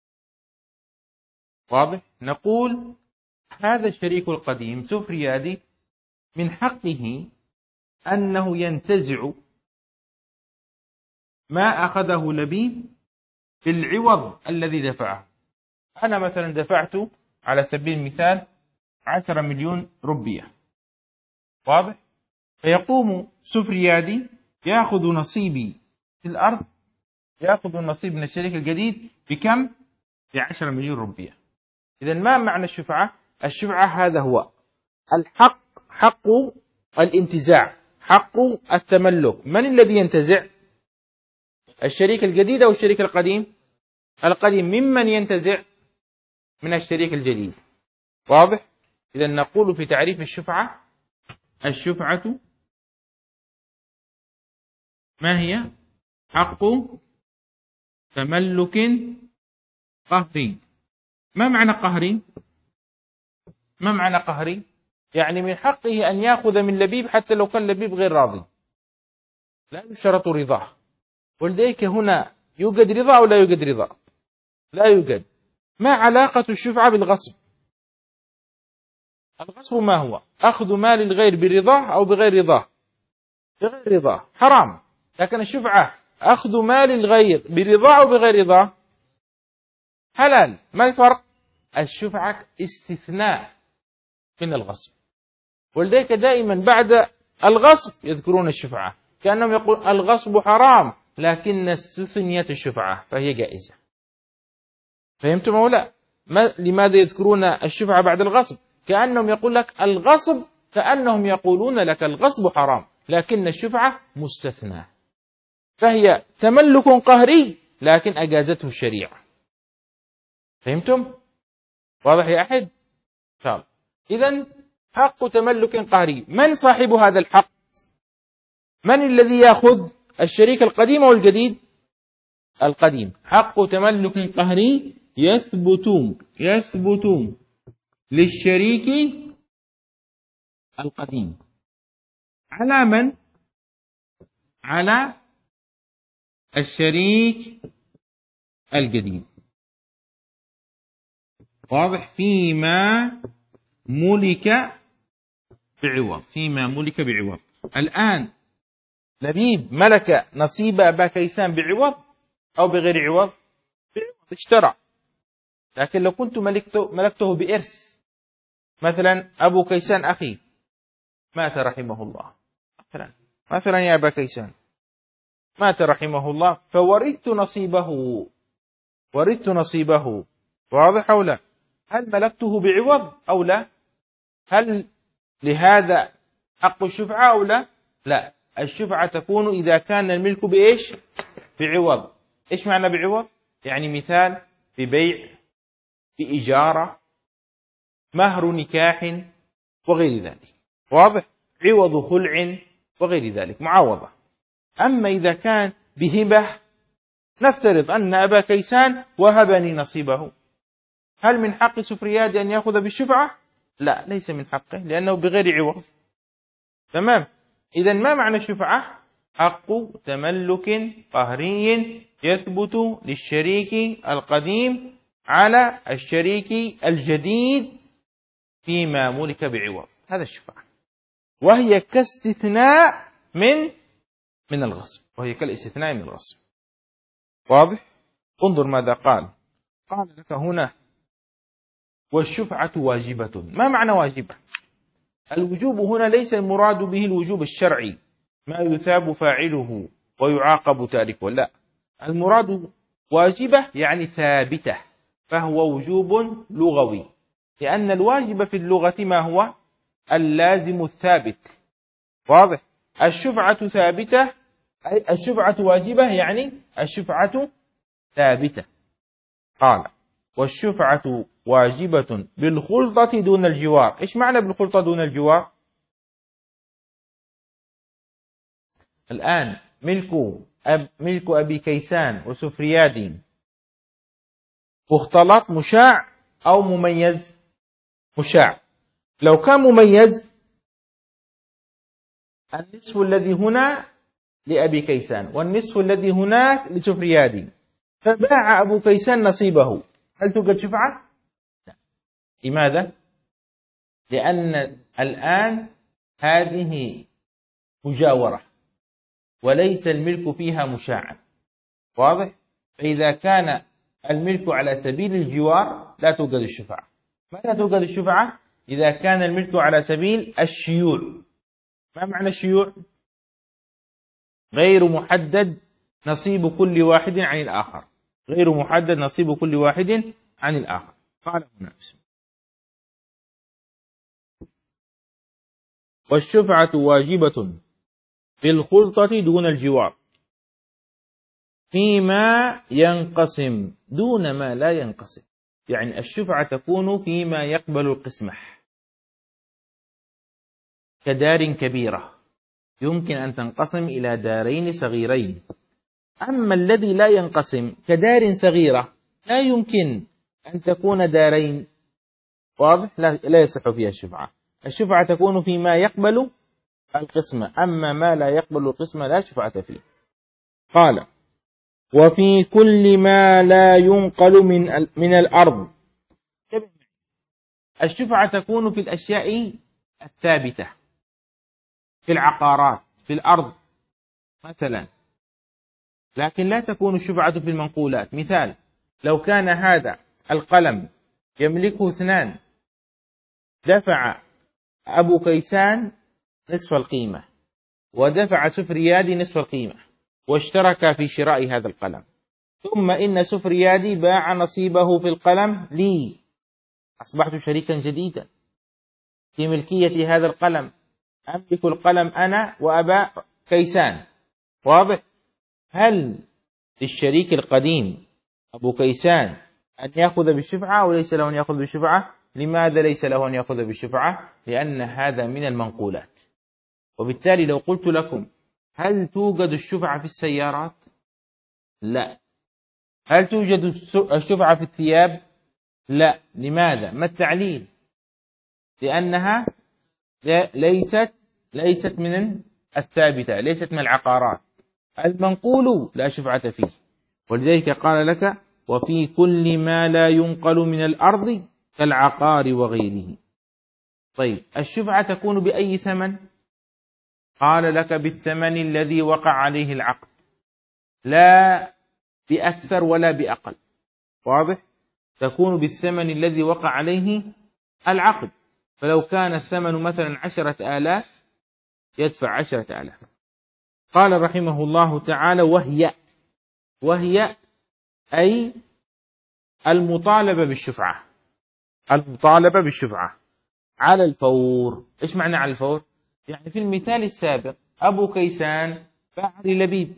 واضح؟ نقول هذا الشريك القديم سفريادي من حقه أنه ينتزع ما أخذه لبيب بالعوض الذي دفعه. أنا مثلا دفعت على سبيل المثال 10 مليون روبية. واضح؟ فيقوم سفريادي يأخذ نصيبي في الأرض، يأخذ النصيب من الشريك الجديد بكم؟ ب10 مليون روبية. إذا ما معنى الشفعة؟ الشفعة هذا هو الحق، حق الانتزاع، حق التملك. من الذي ينتزع؟ الشريك الجديد أو الشريك القديم؟ القديم. ممن ينتزع؟ من الشريك الجديد. واضح؟ إذا نقول في تعريف الشفعة: الشفعة ما هي؟ حق تملك قهري. ما معنى قهري؟ ما معنى قهري؟ يعني من حقه أن يأخذ من لبيب حتى لو كان لبيب غير راضي، لا يشترط رضاه. ولذلك هنا يوجد رضا أو لا يوجد رضا؟ لا يوجد. ما علاقة الشفعة بالغصب؟ الغصب ما هو؟ أخذ مال الغير برضاه أو بغير رضاه؟ بغير رضاه، حرام. لكن الشفعة أخذ مال الغير برضاه أو بغير رضاه؟ حلال. ما الفرق؟ الشفعة استثناء من الغصب، ولذلك دائما بعد الغصب يذكرون الشفعة، كأنهم يقول الغصب حرام لكن استثنيت الشفعة فهي جائزة. فهمتم أو لا؟ لماذا يذكرون الشفعة بعد الغصب؟ كأنهم يقول لك الغصب، كأنهم يقولون لك الغصب حرام لكن الشفعة مستثنى، فهي تملك قهري لكن أجازته الشريعة. فهمتم؟ واضح يا أحد؟ طيب، إذن حق تملك قهري. من صاحب هذا الحق؟ من الذي يأخذ؟ الشريك القديم أو الجديد؟ القديم. حق تملك قهري يثبت للشريك القديم. على من؟ على الشريك الجديد. واضح؟ فيما ملك بعوض. فيما ملك بعوض. الآن لبيب ملك نصيب أبا كيسان بعوض أو بغير عوض؟ بعوض، اشترى. لكن لو كنت ملكته بإرث، مثلا أبو كيسان أخي مات رحمه الله، مثلا يا أبا كيسان مات رحمه الله، فورثت نصيبه. واضح أو لا؟ هل ملكته بعوض أو لا؟ هل لهذا حق الشفعة أو لا؟ لا. الشفعة تكون إذا كان الملك بإيش؟ بعوض. إيش معنى بعوض؟ يعني مثال ببيع، بإجارة، مهر نكاح وغير ذلك. واضح؟ عوض خلع وغير ذلك، معاوضة. أما إذا كان بهبة، نفترض أن أبا كيسان وهبني نصيبه، هل من حق سفريادي أن يأخذ بالشفعة؟ لا، ليس من حقه لأنه بغير عوض. تمام؟ إذن ما معنى الشفعة؟ حق تملك قهري يثبت للشريك القديم على الشريك الجديد فيما ملك بعوض. هذا الشفعة، وهي كاستثناء من الغصب، وهي كالاستثناء من الغصب. واضح؟ انظر ماذا قال لك هنا: والشفعة واجبة. ما معنى واجبة؟ الوجوب هنا ليس المراد به الوجوب الشرعي، ما يثاب فاعله ويعاقب تاركه، لا. المراد واجبة يعني ثابتة، فهو وجوب لغوي، لأن الواجب في اللغة ما هو؟ اللازم الثابت. واضح؟ الشفعة ثابتة، أي الشفعة واجبة يعني الشفعة ثابتة. قال: والشفعة واجبة بالخلطة دون الجوار. إيش معنى بالخلطة دون الجوار؟ الآن ملك أبي كيسان وسفريادي مختلط مشاع أو مميز؟ مشاع. لو كان مميز، النصف الذي هنا لأبي كيسان والنصف الذي هناك لسفريادي، فباع أبو كيسان نصيبه، هل توجد شفعة؟ لا. لماذا؟ لأن الآن هذه مجاورة وليس الملك فيها مشاعا. واضح؟ فإذا كان الملك على سبيل الجوار لا توجد الشفعة. متى توجد الشفعة؟ إذا كان الملك على سبيل الشيوع. ما معنى الشيوع؟ غير محدد نصيب كل واحد عن الآخر، غير محدد نصيب كل واحد عن الآخر. قال هنا والشفعة واجبة في الخلطة دون الجوار فيما ينقسم دون ما لا ينقسم. يعني الشفعة تكون فيما يقبل القسمة، كدار كبيرة يمكن أن تنقسم إلى دارين صغيرين. أما الذي لا ينقسم كدار صغيرة لا يمكن أن تكون دارين، واضح؟ لا يصح فيها الشفعة. الشفعة تكون فيما يقبل القسمة، أما ما لا يقبل القسمة لا شفعة فيه. قال وفي كل ما لا ينقل من الأرض. الشفعة تكون في الأشياء الثابتة، في العقارات، في الأرض مثلا، لكن لا تكون الشفعة في المنقولات. مثال: لو كان هذا القلم يملكه 2، دفع أبو كيسان نصف القيمة ودفع سفريادي نصف القيمة واشتركا في شراء هذا القلم، ثم إن سفريادي باع نصيبه في القلم لي، أصبحت شريكا جديدا في ملكية هذا القلم، أملك القلم أنا وأبا كيسان. واضح؟ هل للشريك القديم أبو كيسان أن يأخذ بالشفعة أو ليس له أن يأخذ بالشفعة؟ لماذا ليس له أن يأخذ بالشفعة؟ لأن هذا من المنقولات. وبالتالي لو قلت لكم هل توجد الشفعة في السيارات؟ لا. هل توجد الشفعة في الثياب؟ لا. لماذا؟ ما التعليل؟ لأنها ليست من الثابتة، ليست من العقارات. المنقول لا شفعة فيه. ولذلك قال لك وفي كل ما لا ينقل من الأرض كالعقار وغيره. طيب الشفعة تكون بأي ثمن؟ قال لك بالثمن الذي وقع عليه العقد، لا بأكثر ولا بأقل. واضح؟ تكون بالثمن الذي وقع عليه العقد. فلو كان الثمن مثلا 10,000 يدفع 10,000. قال رحمه الله تعالى وهي أي المطالبة بالشفعة، المطالبة بالشفعة على الفور. إيش معنى على الفور؟ يعني في المثال السابق أبو كيسان باع للبيب،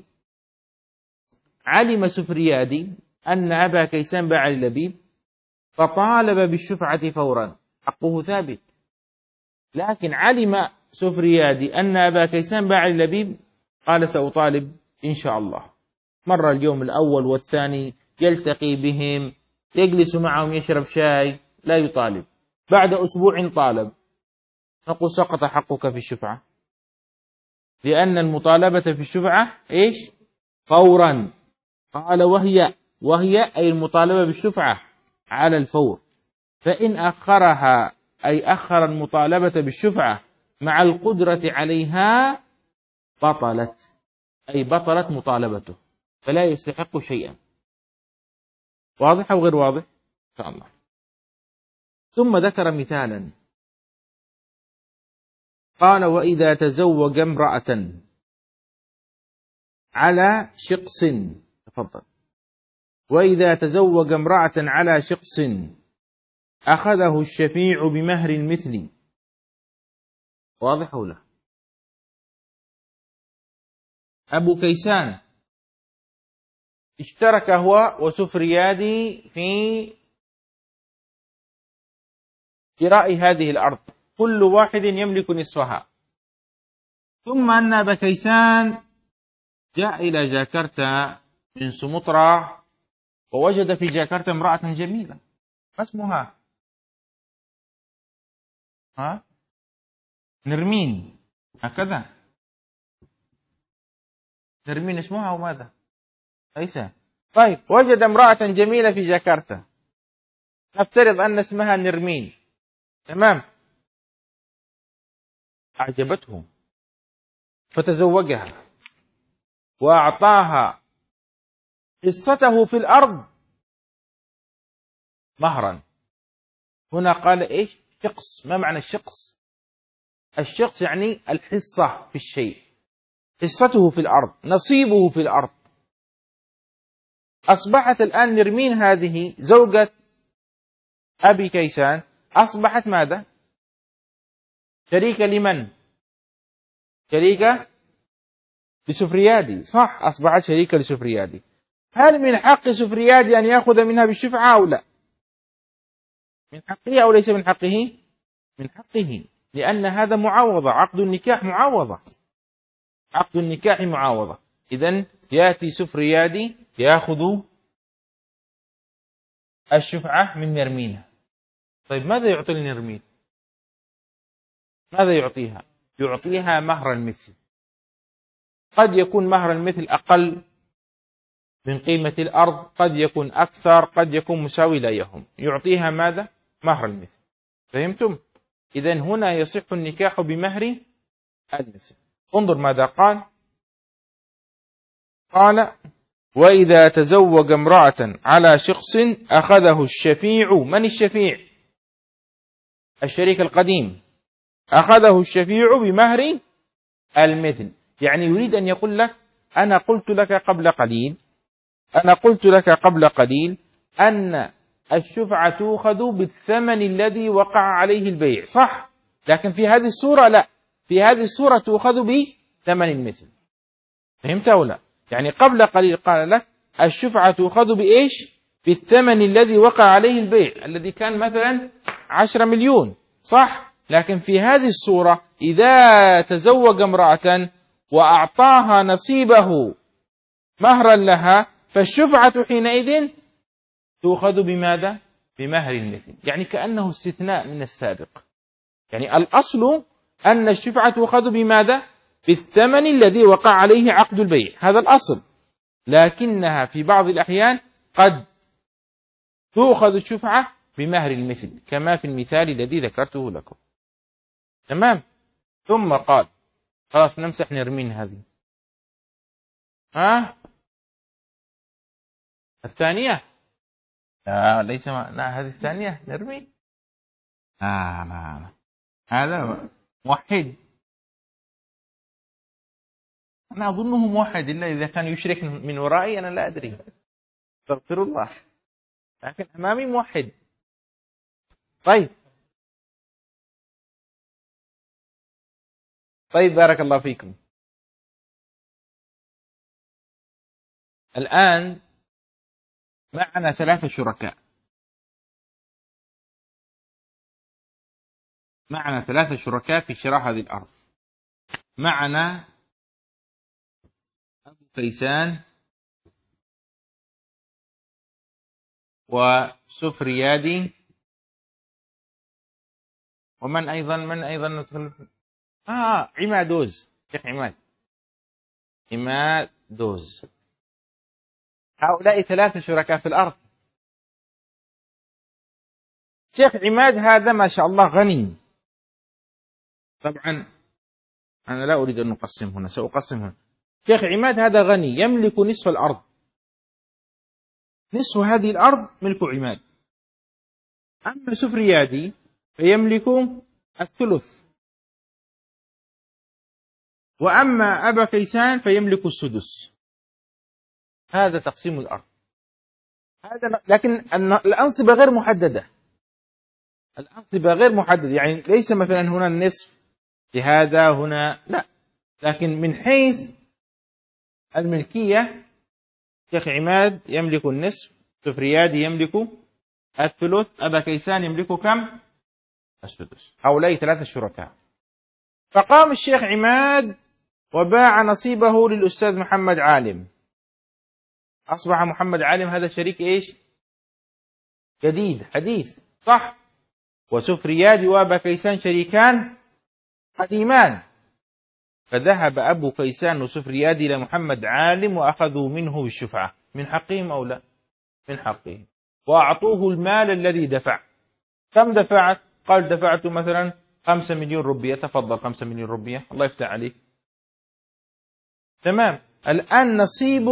علم سفريادي أن أبا كيسان باع للبيب فطالب بالشفعة فورا، حقه ثابت. لكن علم سفريادي أن أبا كيسان باع للبيب، قال سأطالب إن شاء الله. مر اليوم الأول والثاني، يلتقي بهم، يجلس معهم، يشرب شاي، لا يطالب. بعد أسبوع طالب، نقول سقط حقك في الشفعة، لأن المطالبة في الشفعة إيش؟ فورا. قال وهي أي المطالبة بالشفعة على الفور. فإن أخرها أي أخر المطالبة بالشفعة مع القدرة عليها بطلت، أي بطلت مطالبته، فلا يستحق شيئا. واضح أو غير واضح؟ إن شاء الله. ثم ذكر مثالا، قال وإذا تزوج امرأة على شقص، تفضل، وإذا تزوج امرأة على شقص أخذه الشفيع بمهر المثل. واضح ولا؟ أبو كيسان اشترك هو وسفريادي في شراء هذه الأرض، كل واحد يملك نصفها. ثم أن أبا كيسان جاء إلى جاكرتا من سمطرة ووجد في جاكرتا امرأة جميلة. ما اسمها؟ نرمين، هكذا نرمين اسمها أو ماذا؟ ليس. طيب وجد امرأة جميلة في جاكرتا، نفترض أن اسمها نرمين، تمام؟ أعجبته فتزوجها وأعطاها حصته في الأرض مهرا. هنا قال إيش؟ شقص. ما معنى الشقص؟ الشقص يعني الحصة في الشيء، حصته في الأرض، نصيبه في الأرض. أصبحت الآن نرمين هذه زوجة أبي كيسان أصبحت ماذا؟ شريكة لمن؟ شريكة لسفريادي، صح، أصبحت شريكة لسفريادي. هل من حق سفريادي أن يأخذ منها بالشفعة أو لا؟ من حقه أو ليس من حقه؟ من حقه، لأن هذا معاوضة، عقد النكاح معاوضة، عقد النكاح معاوضة. إذن يأتي سفريادي يأخذ الشفعة من نرمين. طيب ماذا يعطي لنرمين؟ ماذا يعطيها؟ يعطيها مهر المثل. قد يكون مهر المثل أقل من قيمة الأرض، قد يكون أكثر، قد يكون مساوي لا يهم. يعطيها ماذا؟ مهر المثل. فهمتم؟ إذن هنا يصح النكاح بمهر المثل. انظر ماذا قال. قال: وإذا تزوج امرأة على شخص أخذه الشفيع. من الشفيع؟ الشريك القديم. أخذه الشفيع بمهر المثل. يعني يريد أن يقول لك: أنا قلت لك قبل قليل أن الشفعة تؤخذ بالثمن الذي وقع عليه البيع، صح؟ لكن في هذه الصورة لا، في هذه الصورة تؤخذ بثمن المثل. فهمت أو لا؟ يعني قبل قليل قال لك الشفعة تؤخذ بإيش؟ بالثمن الذي وقع عليه البيع، الذي كان مثلا 10 مليون، صح؟ لكن في هذه الصورة إذا تزوج امرأة وأعطاها نصيبه مهرا لها، فالشفعة حينئذ تؤخذ بماذا؟ بمهر المثل. يعني كأنه استثناء من السابق. يعني الأصل أن الشفعة تؤخذ بماذا؟ بالثمن الذي وقع عليه عقد البيع، هذا الأصل. لكنها في بعض الأحيان قد تؤخذ الشفعة بمهر المثل، كما في المثال الذي ذكرته لكم. تمام؟ ثم قال: خلاص نمسح نرمين هذه. الثانية؟ لا ليس لا، هذه الثانية نرمي. لا هذا موحد. أنا أظنه موحد، إلا إذا كان يشرك من ورائي أنا لا أدري، استغفر الله، لكن أمامي موحد. طيب بارك الله فيكم. الآن معنا 3 شركاء. معنا 3 شركاء في شراء هذه الأرض. معنا أبو كيسان وسفريادي، ومن أيضا ندخل عمادوز، شيخ عمادوز. هؤلاء 3 شركاء في الأرض. شيخ عماد هذا ما شاء الله غني. طبعا أنا لا أريد أن نقسم هنا، سأقسم هنا. شيخ عماد هذا غني، يملك نصف الأرض، نصف هذه الأرض ملك عماد. أما سفريادي فيملك الثلث، وأما أبا كيسان فيملك السدس. هذا تقسيم الأرض. لكن الأنصبة غير محددة. الأنصبة غير محددة، يعني ليس مثلا هنا النصف لهذا هنا، لا. لكن من حيث الملكية شيخ عماد يملك النصف، سفريادي يملك الثلث، أبا كيسان يملك كم؟ السدس. هؤلاء 3 شركاء. فقام الشيخ عماد وباع نصيبه للأستاذ محمد عالم. أصبح محمد عالم هذا شريك إيش؟ جديد حديث، صح؟ وسفريادي وأبا كيسان شريكان قديمان. فذهب أبو كيسان وسفريادي إلى محمد عالم وأخذوا منه بالشفعة. من حقهم أو لا؟ من حقهم. وأعطوه المال الذي دفع. كم دفعت؟ قال دفعت مثلا 5 مليون روبية. تفضل 5 مليون روبية، الله يفتح عليك. تمام. الآن نصيب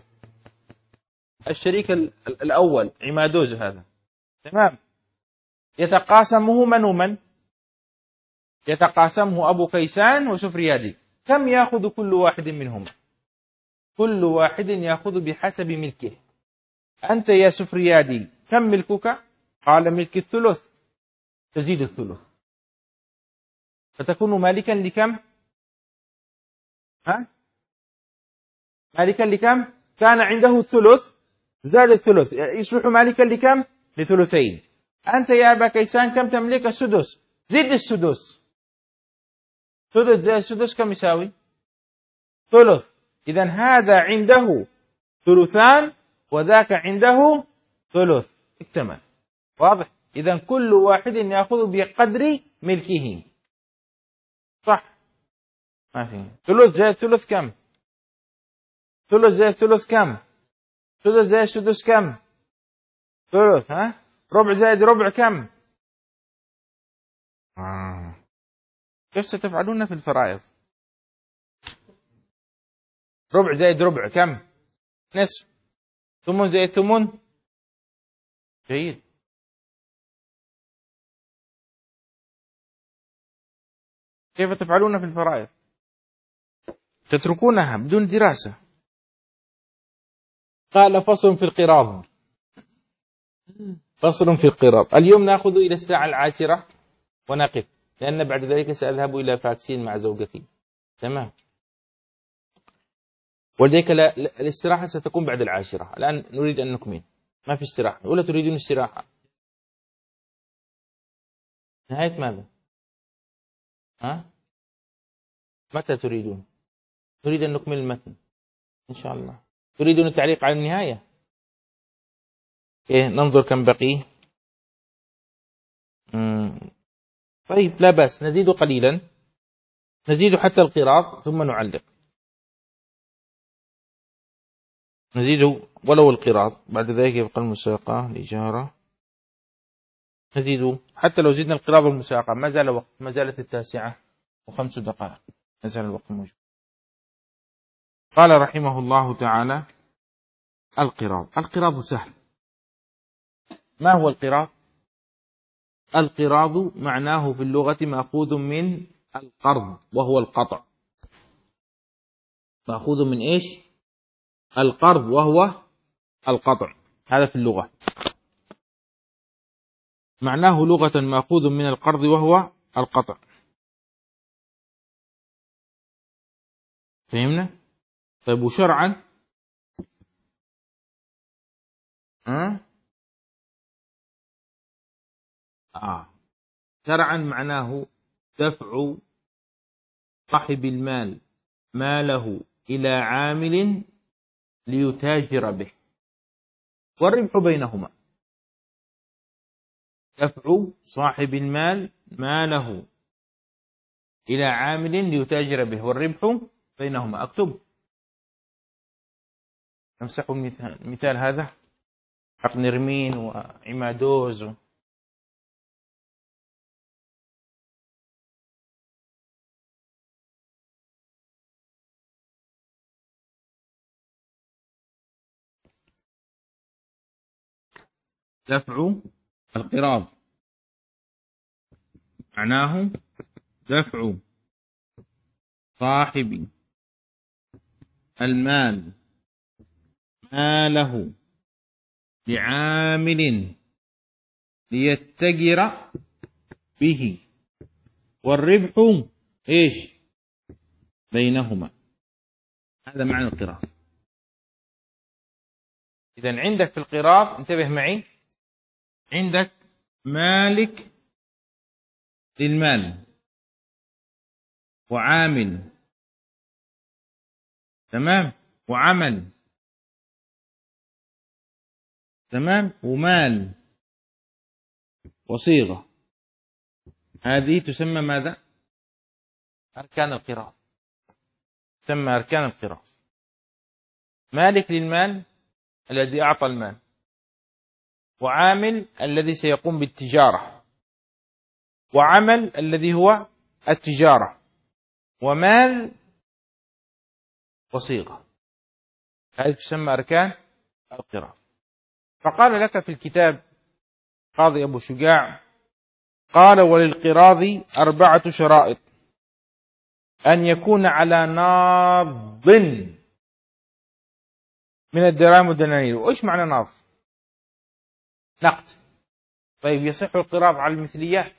الشريك الأول عمادوز هذا. تمام. يتقاسمه من ومن؟ يتقاسمه أبو كيسان وسفريادي. كم يأخذ كل واحد منهما؟ كل واحد يأخذ بحسب ملكه. أنت يا سفريادي كم ملكك؟ قال ملك الثلث، تزيد الثلث فتكون مالكا لكم؟ مالكا لكم؟ كان عنده الثلث زاد الثلث يصبح مالكا لكم؟ لثلثين. أنت يا أبا كيسان كم تملك؟ السدس، زد السدس. ثلث زائد السدس كم يساوي؟ ثلث. إذن هذا عنده ثلثان وذاك عنده ثلث، اكتمل. واضح؟ إذن كل واحد يأخذ بقدر ملكه. صح؟ ما في. ثلث زائد ثلث كم؟ ثلث زائد ثلث كم؟ ثلث زائد سدس كم؟ ثلث. ربع زائد ربع كم؟ كيف ستفعلون في الفرائض؟ ربع زائد ربع كم؟ نصف. ثمن زائد ثمن. جيد. كيف تفعلون في الفرائض؟ تتركونها بدون دراسة. قال فصل في القراض. فصل في القراض. اليوم نأخذ إلى الساعة 10 ونقف، لأن بعد ذلك سأذهب إلى فاكسين مع زوجتي. تمام. ولذلك الاستراحة ستكون بعد 10. الآن نريد أن نكمل. ما في استراحة ولا تريدون استراحة؟ نهاية ماذا؟ متى تريدون؟ نريد أن نكمل المتن إن شاء الله. تريدون التعليق على النهاية؟ ننظر كم بقي. طيب لا بأس، نزيد قليلا، نزيد حتى القراض ثم نعلق. نزيد ولو القراض، بعد ذلك يبقى المساقة، الإجارة. نزيد حتى لو زدنا القراض والمساقة ما زال وقت، ما زالت 9:05، ما زال الوقت موجود. قال رحمه الله تعالى: القراض. القراض سهل. ما هو القراض؟ القراض معناه في اللغة مأخوذ من القرض وهو القطع. مأخوذ من إيش؟ القرض وهو القطع. هذا في اللغة معناه لغة مأخوذ من القرض وهو القطع. فهمنا؟ طيب وشرعا؟ شرعا معناه دفع صاحب المال ماله إلى عامل ليتاجر به والربح بينهما. دفع صاحب المال ماله إلى عامل ليتاجر به والربح بينهما. أكتب، نمسح مثال هذا حق نرمين وعمادوز دفع القراض معناه دفع صاحب المال ماله لعامل ليتجر به والربح إيش؟ بينهما. هذا معنى القراض. إذن عندك في القراض، انتبه معي، عندك مالك للمال وعامل، تمام، وعمل، تمام، ومال وصيغة. هذه تسمى ماذا؟ أركان القراض. تسمى أركان القراض. مالك للمال الذي أعطى المال، وعامل الذي سيقوم بالتجارة، وعمل الذي هو التجارة، ومال وصيغة. هذه تسمى أركان القراض. فقال لك في الكتاب قاضي أبو شجاع قال وللقراض 4 شرائط: أن يكون على ناض من الدراهم والدنانير. وإيش معنى ناض؟ نقد. طيب يصح القراض على المثليات؟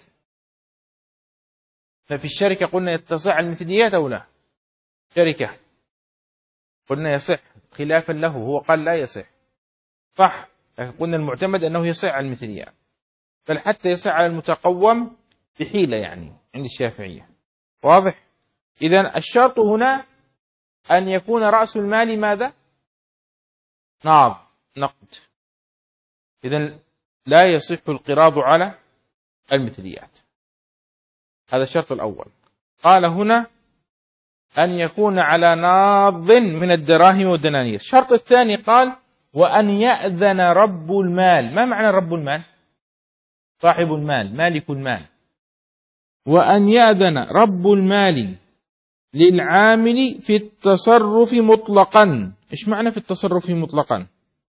ففي الشركة قلنا تصح على المثليات أو لا؟ شركة قلنا يصح خلافا له، هو قال لا يصح، صح؟ لكن قلنا المعتمد أنه يصح على المثليات، بل حتى يصح على المتقوم بحيلة يعني عند الشافعية. واضح؟ إذن الشرط هنا أن يكون رأس المال ماذا؟ ناض، نقد. إذن لا يصح القراض على المثليات. هذا الشرط الأول. قال هنا أن يكون على ناض من الدراهم والدنانير. الشرط الثاني قال وأن يأذن رب المال. ما معنى رب المال؟ صاحب المال، مالك المال. وأن يأذن رب المال للعامل في التصرف مطلقا. إيش معنى في التصرف مطلقا؟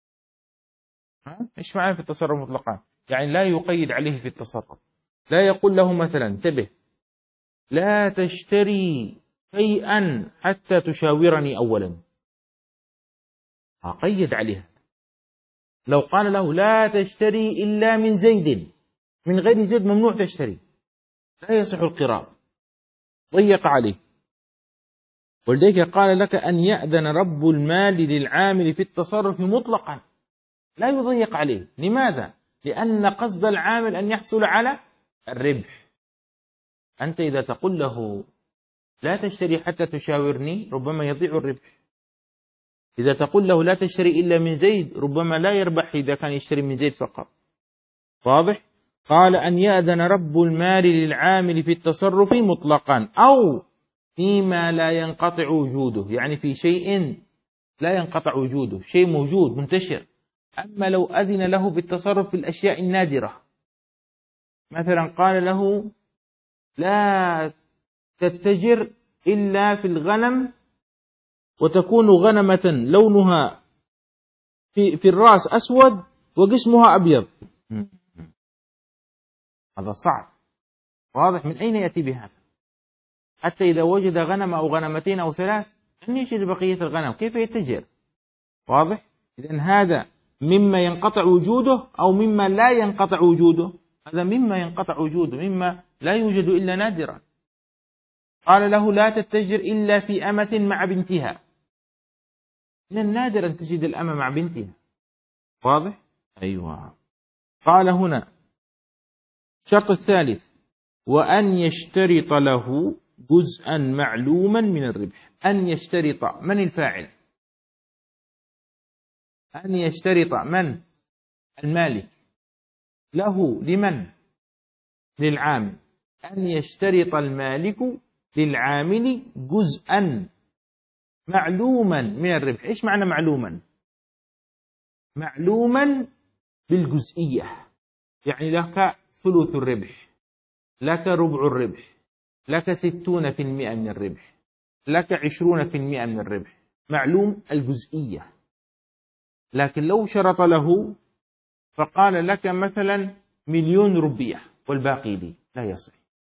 إيش معنى في التصرف مطلقا؟ يعني لا يقيد عليه في التصرف، لا يقول له مثلا انتبه لا تشتري شيئا حتى تشاورني أولا، أقيد عليها. لو قال له لا تشتري إلا من زيد، من غير زيد ممنوع تشتري، لا يصح القراض، ضيق عليه. ولذلك قال لك أن يأذن رب المال للعامل في التصرف مطلقا، لا يضيق عليه. لماذا؟ لأن قصد العامل أن يحصل على الربح. أنت إذا تقول له لا تشتري حتى تشاورني ربما يضيع الربح. إذا تقول له لا تشتري إلا من زيد ربما لا يربح إذا كان يشتري من زيد فقط. واضح؟ قال أن يأذن رب المال للعامل في التصرف مطلقا أو فيما لا ينقطع وجوده، يعني في شيء لا ينقطع وجوده، شيء موجود منتشر. أما لو أذن له بالتصرف في الأشياء النادرة، مثلا قال له لا تتجر إلا في الغنم وتكون غنمة لونها في الرأس أسود وجسمها أبيض، هذا صعب. واضح؟ من أين يأتي بهذا؟ حتى إذا وجد غنم أو غنمتين أو 3 لن يجد بقية الغنم، كيف يتجر؟ واضح؟ إذن هذا مما ينقطع وجوده أو مما لا ينقطع وجوده؟ هذا مما ينقطع وجوده، مما لا يوجد إلا نادرا. قال له لا تتجر إلا في أمة مع بنتها، من النادر أن تجد الأمة مع بنتها. واضح؟ أيوة. قال هنا الشرط الثالث وأن يشترط له جزءا معلوما من الربح. أن يشترط، من الفاعل؟ أن يشترط من؟ المالك. له لمن؟ للعامل. أن يشترط المالك للعامل جزءا معلوما من الربح. إيش معنى معلوما؟ معلوما بالجزئية، يعني لك ثلث الربح، لك ربع الربح، لك 60% من الربح، لك 20% من الربح، معلوم الجزئية. لكن لو شرط له فقال لك مثلا 1,000,000 روبية والباقي لي، لا يصح.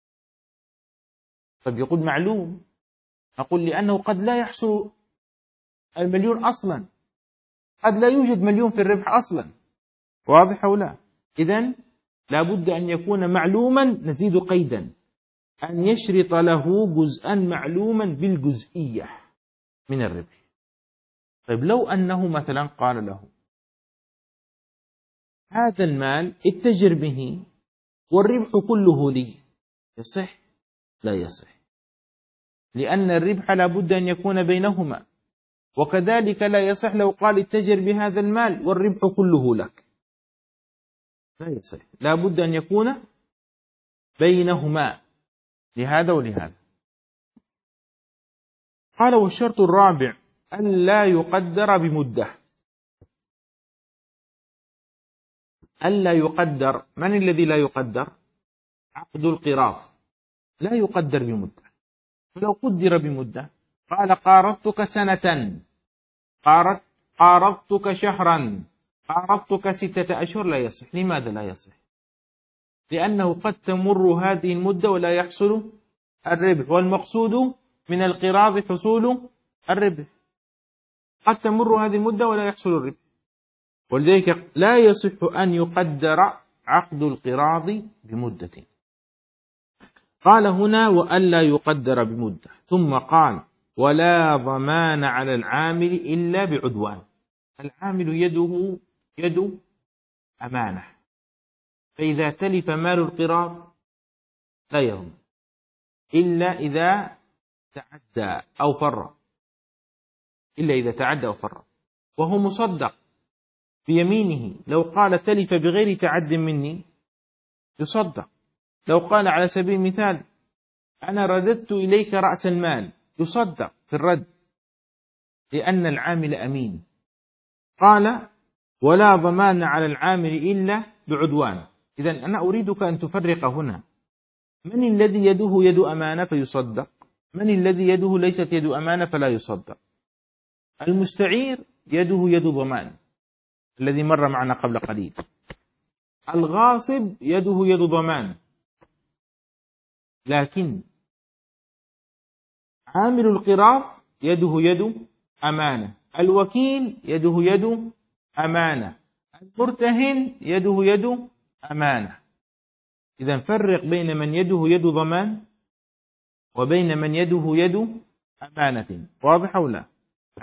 طب يقول معلوم، أقول لأنه قد لا يحصل 1,000,000 أصلا، قد لا يوجد 1,000,000 في الربح أصلا. واضح أو لا؟ إذن لابد أن يكون معلوما، نزيد قيدا، أن يشرط له جزءا معلوما بالجزئية من الربح. طيب لو أنه مثلا قال له هذا المال اتجر به والربح كله لي، يصح؟ لا يصح، لأن الربح لابد أن يكون بينهما. وكذلك لا يصح لو قال اتجر بهذا المال والربح كله لك، لا يصح، لابد أن يكون بينهما، لهذا ولهذا. قال والشرط الرابع أن لا يقدر بمدة. ألا يقدر، من الذي لا يقدر؟ عقد القراض لا يقدر بمدة. فلو قدر بمدة قال قارضتك سنة، قارضتك شهرا، قارضتك 6 أشهر، لا يصح. لماذا لا يصح؟ لأنه قد تمر هذه المدة ولا يحصل الربح، والمقصود من القراض حصول الربح. قد تمر هذه المدة ولا يحصل الربح، ولذلك لا يصح أن يقدر عقد القراض بمدة. قال هنا وألا يقدر بمدة، ثم قال ولا ضمان على العامل إلا بعدوان. العامل يده يد أمانة، فإذا تلف مال القراض لا يضمن إلا إذا تعدى أو فرط، إلا إذا تعدى أو فرط، وهو مصدق بيمينه. لو قال تلف بغير تعد مني يصدق. لو قال على سبيل المثال أنا رددت إليك رأس المال يصدق في الرد، لأن العامل أمين. قال ولا ضمان على العامل إلا بعدوان. إذن أنا أريدك أن تفرق هنا، من الذي يده يد أمانة فيصدق؟ من الذي يده ليست يد أمانة فلا يصدق؟ المستعير يده يد ضمان الذي مر معنا قبل قليل، الغاصب يده يد ضمان، لكن عامل القراض يده يد أمانة، الوكيل يده يد أمانة، المرتهن يده يد أمانة. إذن فرق بين من يده يد ضمان وبين من يده يد أمانة. واضح أو لا؟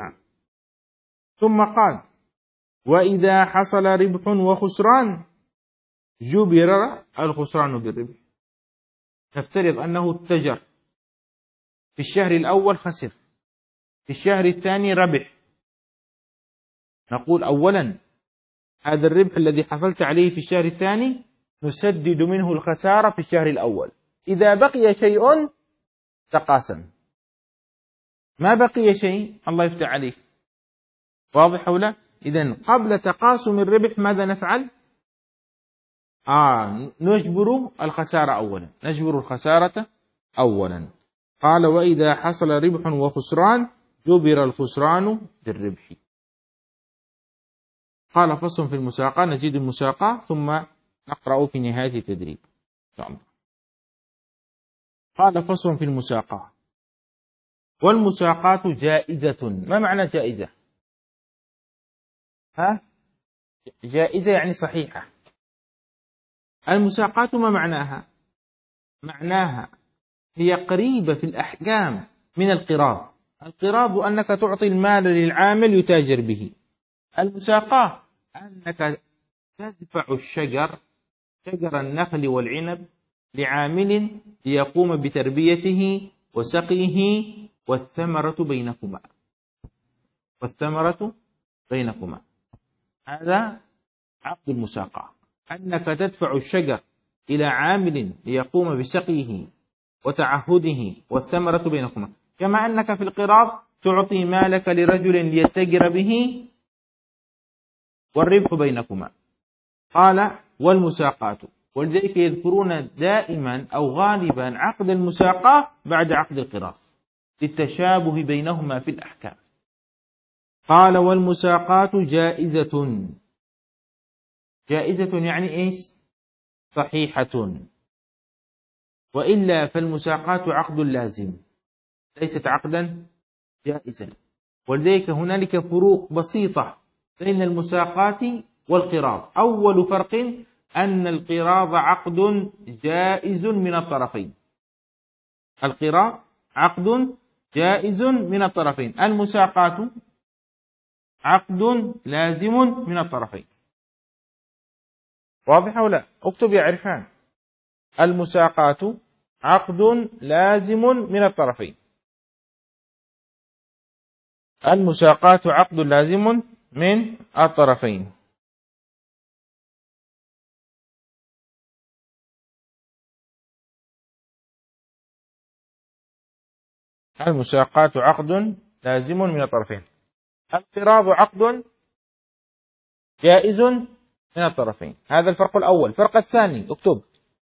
ثم قال وإذا حصل ربح وخسران جبر الخسران بالربح. نفترض أنه اتجر في الشهر الأول خسر، في الشهر الثاني ربح. نقول أولا هذا الربح الذي حصلت عليه في الشهر الثاني نسدد منه الخسارة في الشهر الأول، إذا بقي شيء تقاسم، ما بقي شيء الله يفتح عليك. واضح أو لا؟ إذن قبل تقاسم الربح ماذا نفعل؟ نجبر الخسارة أولا، نجبر الخسارة أولا. قال وإذا حصل ربح وخسران جبر الخسران بالربح. قال فصل في المساقة، نزيد المساقة ثم نقرأ في نهاية التدريب. قال فصل في المساقة والمساقات جائزة. ما معنى جائزة؟ جائزة يعني صحيحة. المساقات ما معناها؟ معناها هي قريبة في الأحكام من القراض. القراض أنك تعطي المال للعامل يتاجر به، المساقاة أنك تدفع شجر النخل والعنب لعامل ليقوم بتربيته وسقيه والثمرة بينكما. هذا عقد المساقاة، أنك تدفع الشجر إلى عامل ليقوم بسقيه وتعهده والثمرة بينكما، كما أنك في القراض تعطي مالك لرجل ليتجر به والربح بينكما. قال والمساقات، ولذلك يذكرون دائما أو غالبا عقد المساقاة بعد عقد القراض للتشابه بينهما في الأحكام. قال والمساقات جائزة. جائزة يعني إيش؟ صحيحة. وإلا فالمساقات عقد لازم ليست عقدا جائزا. ولذلك هنالك فروق بسيطة بين المساقات والقراض. أول فرق أن القراض عقد جائز من الطرفين، القراض عقد جائز من الطرفين، المساقات عقد لازم من الطرفين. واضح أو لا؟ اكتب يا عرفان. المساقات عقد لازم من الطرفين، المساقات عقد لازم من الطرفين. المساقات عقد لازم من الطرفين، القراض عقد جائز من الطرفين. هذا الفرق الأول. الفرق الثاني اكتب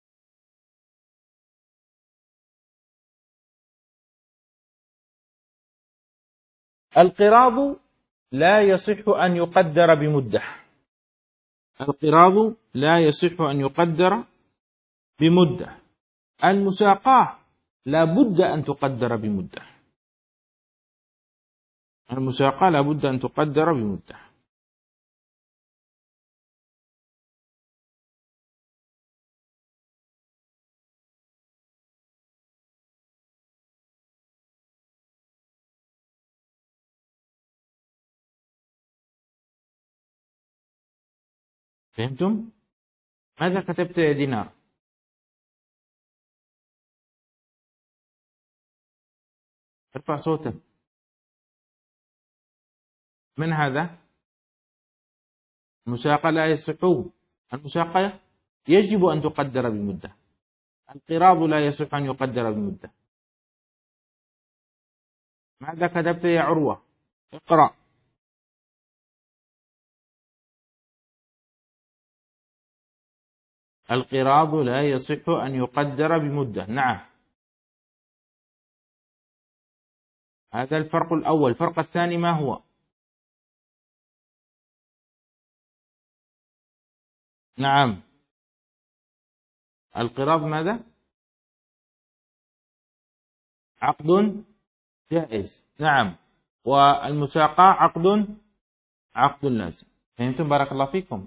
القراض لا يصح أن يقدر بمدة. القراض لا يصح أن يقدر بمدة. المساقاة لا بد أن تقدر بمدة. المساقاة لا بد أن تقدر بمدة. فهمتم؟ ماذا كتبت يا دينار؟ ارفع صوتك. من هذا؟ المساقاة لا يصح. المساقاة يجب أن تقدر بمدة. القراض لا يصح أن يقدر بمدة. ماذا كتبت يا عروة؟ اقرأ. القراض لا يصح أن يقدر بمدة. نعم، هذا الفرق الأول. الفرق الثاني ما هو؟ نعم، القراض ماذا؟ عقد جائز. نعم، والمساقاة عقد لازم. فهمتم؟ بارك الله فيكم.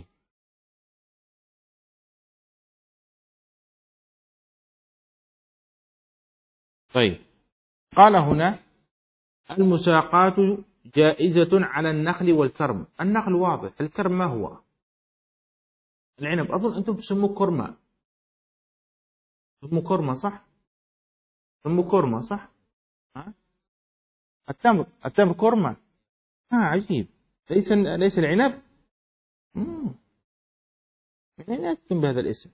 طيب، قال هنا المساقاة جائزة على النخل والكرم. النخل واضح، الكرم ما هو؟ العنب. أظن أنتم تسموه كرمة. تسموه كرمة صح؟ تسموه كرمة صح؟ ها؟ التمر كرمة. عجيب. ليس العنب. مم. من أين يأتيكم بهذا الاسم؟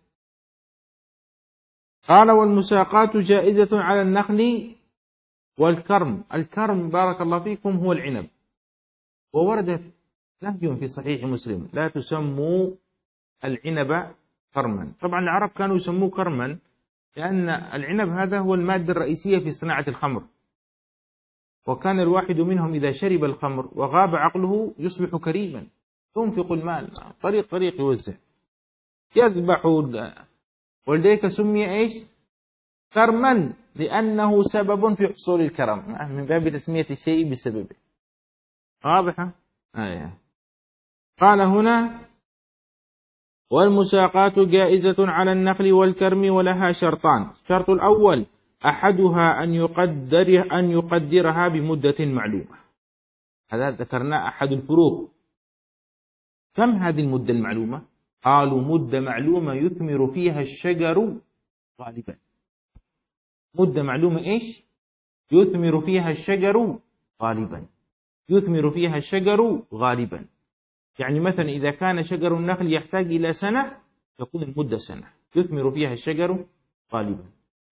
قال والمساقات جائزة على النخل والكرم. الكرم بارك الله فيكم هو العنب. وورد نهي في صحيح مسلم لا تسموا العنب كرما. طبعا العرب كانوا يسموه كرما لأن العنب هذا هو المادة الرئيسية في صناعة الخمر، وكان الواحد منهم إذا شرب الخمر وغاب عقله يصبح كريما، ينفق المال طريق يوزع، يذبح. ولذلك سمي إيش؟ كرما، لأنه سبب في حصول الكرم، من باب تسمية الشيء بسببه. واضحة؟ قال هنا والمساقات جائزة على النخل والكرم ولها شرطان. الشرط الأول أحدها أن يقدرها بمدة معلومة. هذا ذكرنا أحد الفروق. كم هذه المدة المعلومة؟ قالوا مدة معلومة يثمر فيها الشجر غالبا. مدة معلومة إيش؟ يثمر فيها الشجر غالبا. يثمر فيها الشجر غالبا. يعني مثلا إذا كان شجر النخل يحتاج إلى سنة تكون المدة سنة يثمر فيها الشجر غالبا.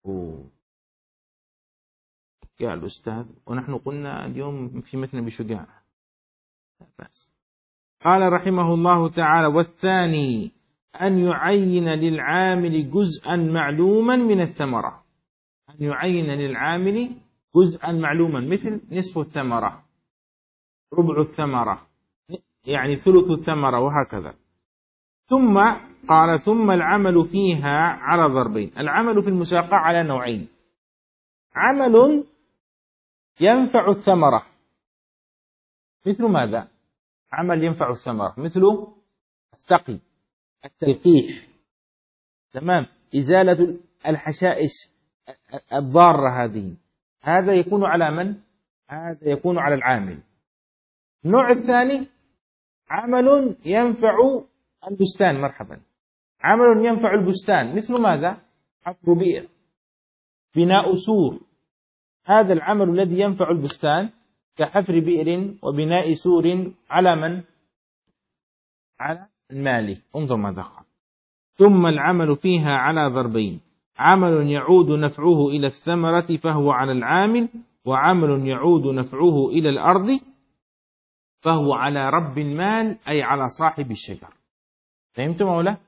يا الأستاذ، ونحن قلنا اليوم في مثل بشجاع. بس قال رحمه الله تعالى والثاني أن يعين للعامل جزءا معلوما من الثمرة. أن يعين للعامل جزءا معلوما مثل نصف الثمرة، ربع الثمرة، يعني ثلث الثمرة، وهكذا. ثم قال ثم العمل فيها على ضربين. العمل في المساقاة على نوعين: عمل ينفع الثمرة. مثل ماذا؟ عمل ينفع الثمرة مثل السقي، التلقيح، تمام، إزالة الحشائش الضارة هذه. هذا يكون على من؟ هذا يكون على العامل. النوع الثاني عمل ينفع البستان. مرحبا. عمل ينفع البستان مثل ماذا؟ حفر بئر، بناء سور. هذا العمل الذي ينفع البستان كحفر بئر وبناء سور على من؟ على المالك. انظر ماذا قال: ثم العمل فيها على ضربين: عمل يعود نفعه إلى الثمرة فهو على العامل، وعمل يعود نفعه إلى الأرض فهو على رب المال، أي على صاحب الشجر. فهمتم مولا؟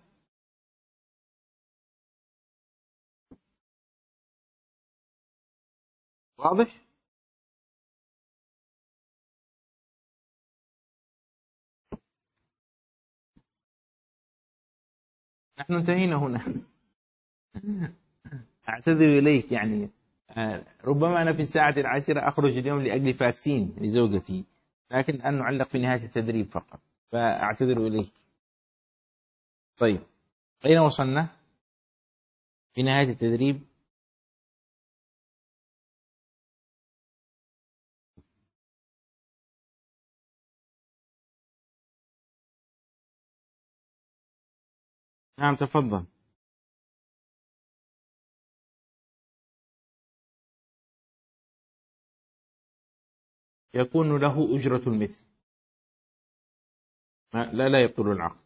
واضح؟ نحن انتهينا هنا. أعتذر إليك يعني. ربما أنا في الساعة 10 أخرج اليوم لأجل فاكسين لزوجتي، لكن الآن نعلق في نهاية التدريب فقط، فأعتذر إليك. طيب، أين وصلنا في نهاية التدريب؟ نعم تفضل. يكون له أجرة المثل. لا يبطل العقد.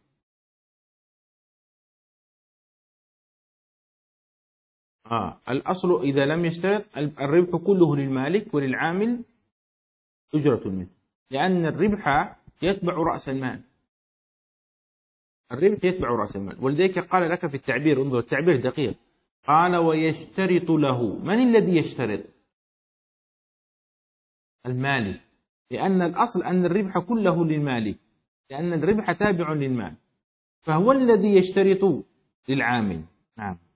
الأصل إذا لم يشترط الربح كله للمالك وللعامل أجرة المثل، لأن الربح يتبع رأس المال. الربح يتبع رأس المال، ولذلك قال لك في التعبير، انظر التعبير دقيق، قال ويشترط له. من الذي يشترط؟ المالك، لأن الأصل أن الربح كله للمالك، لأن الربح تابع للمال، فهو الذي يشترط للعامل. نعم.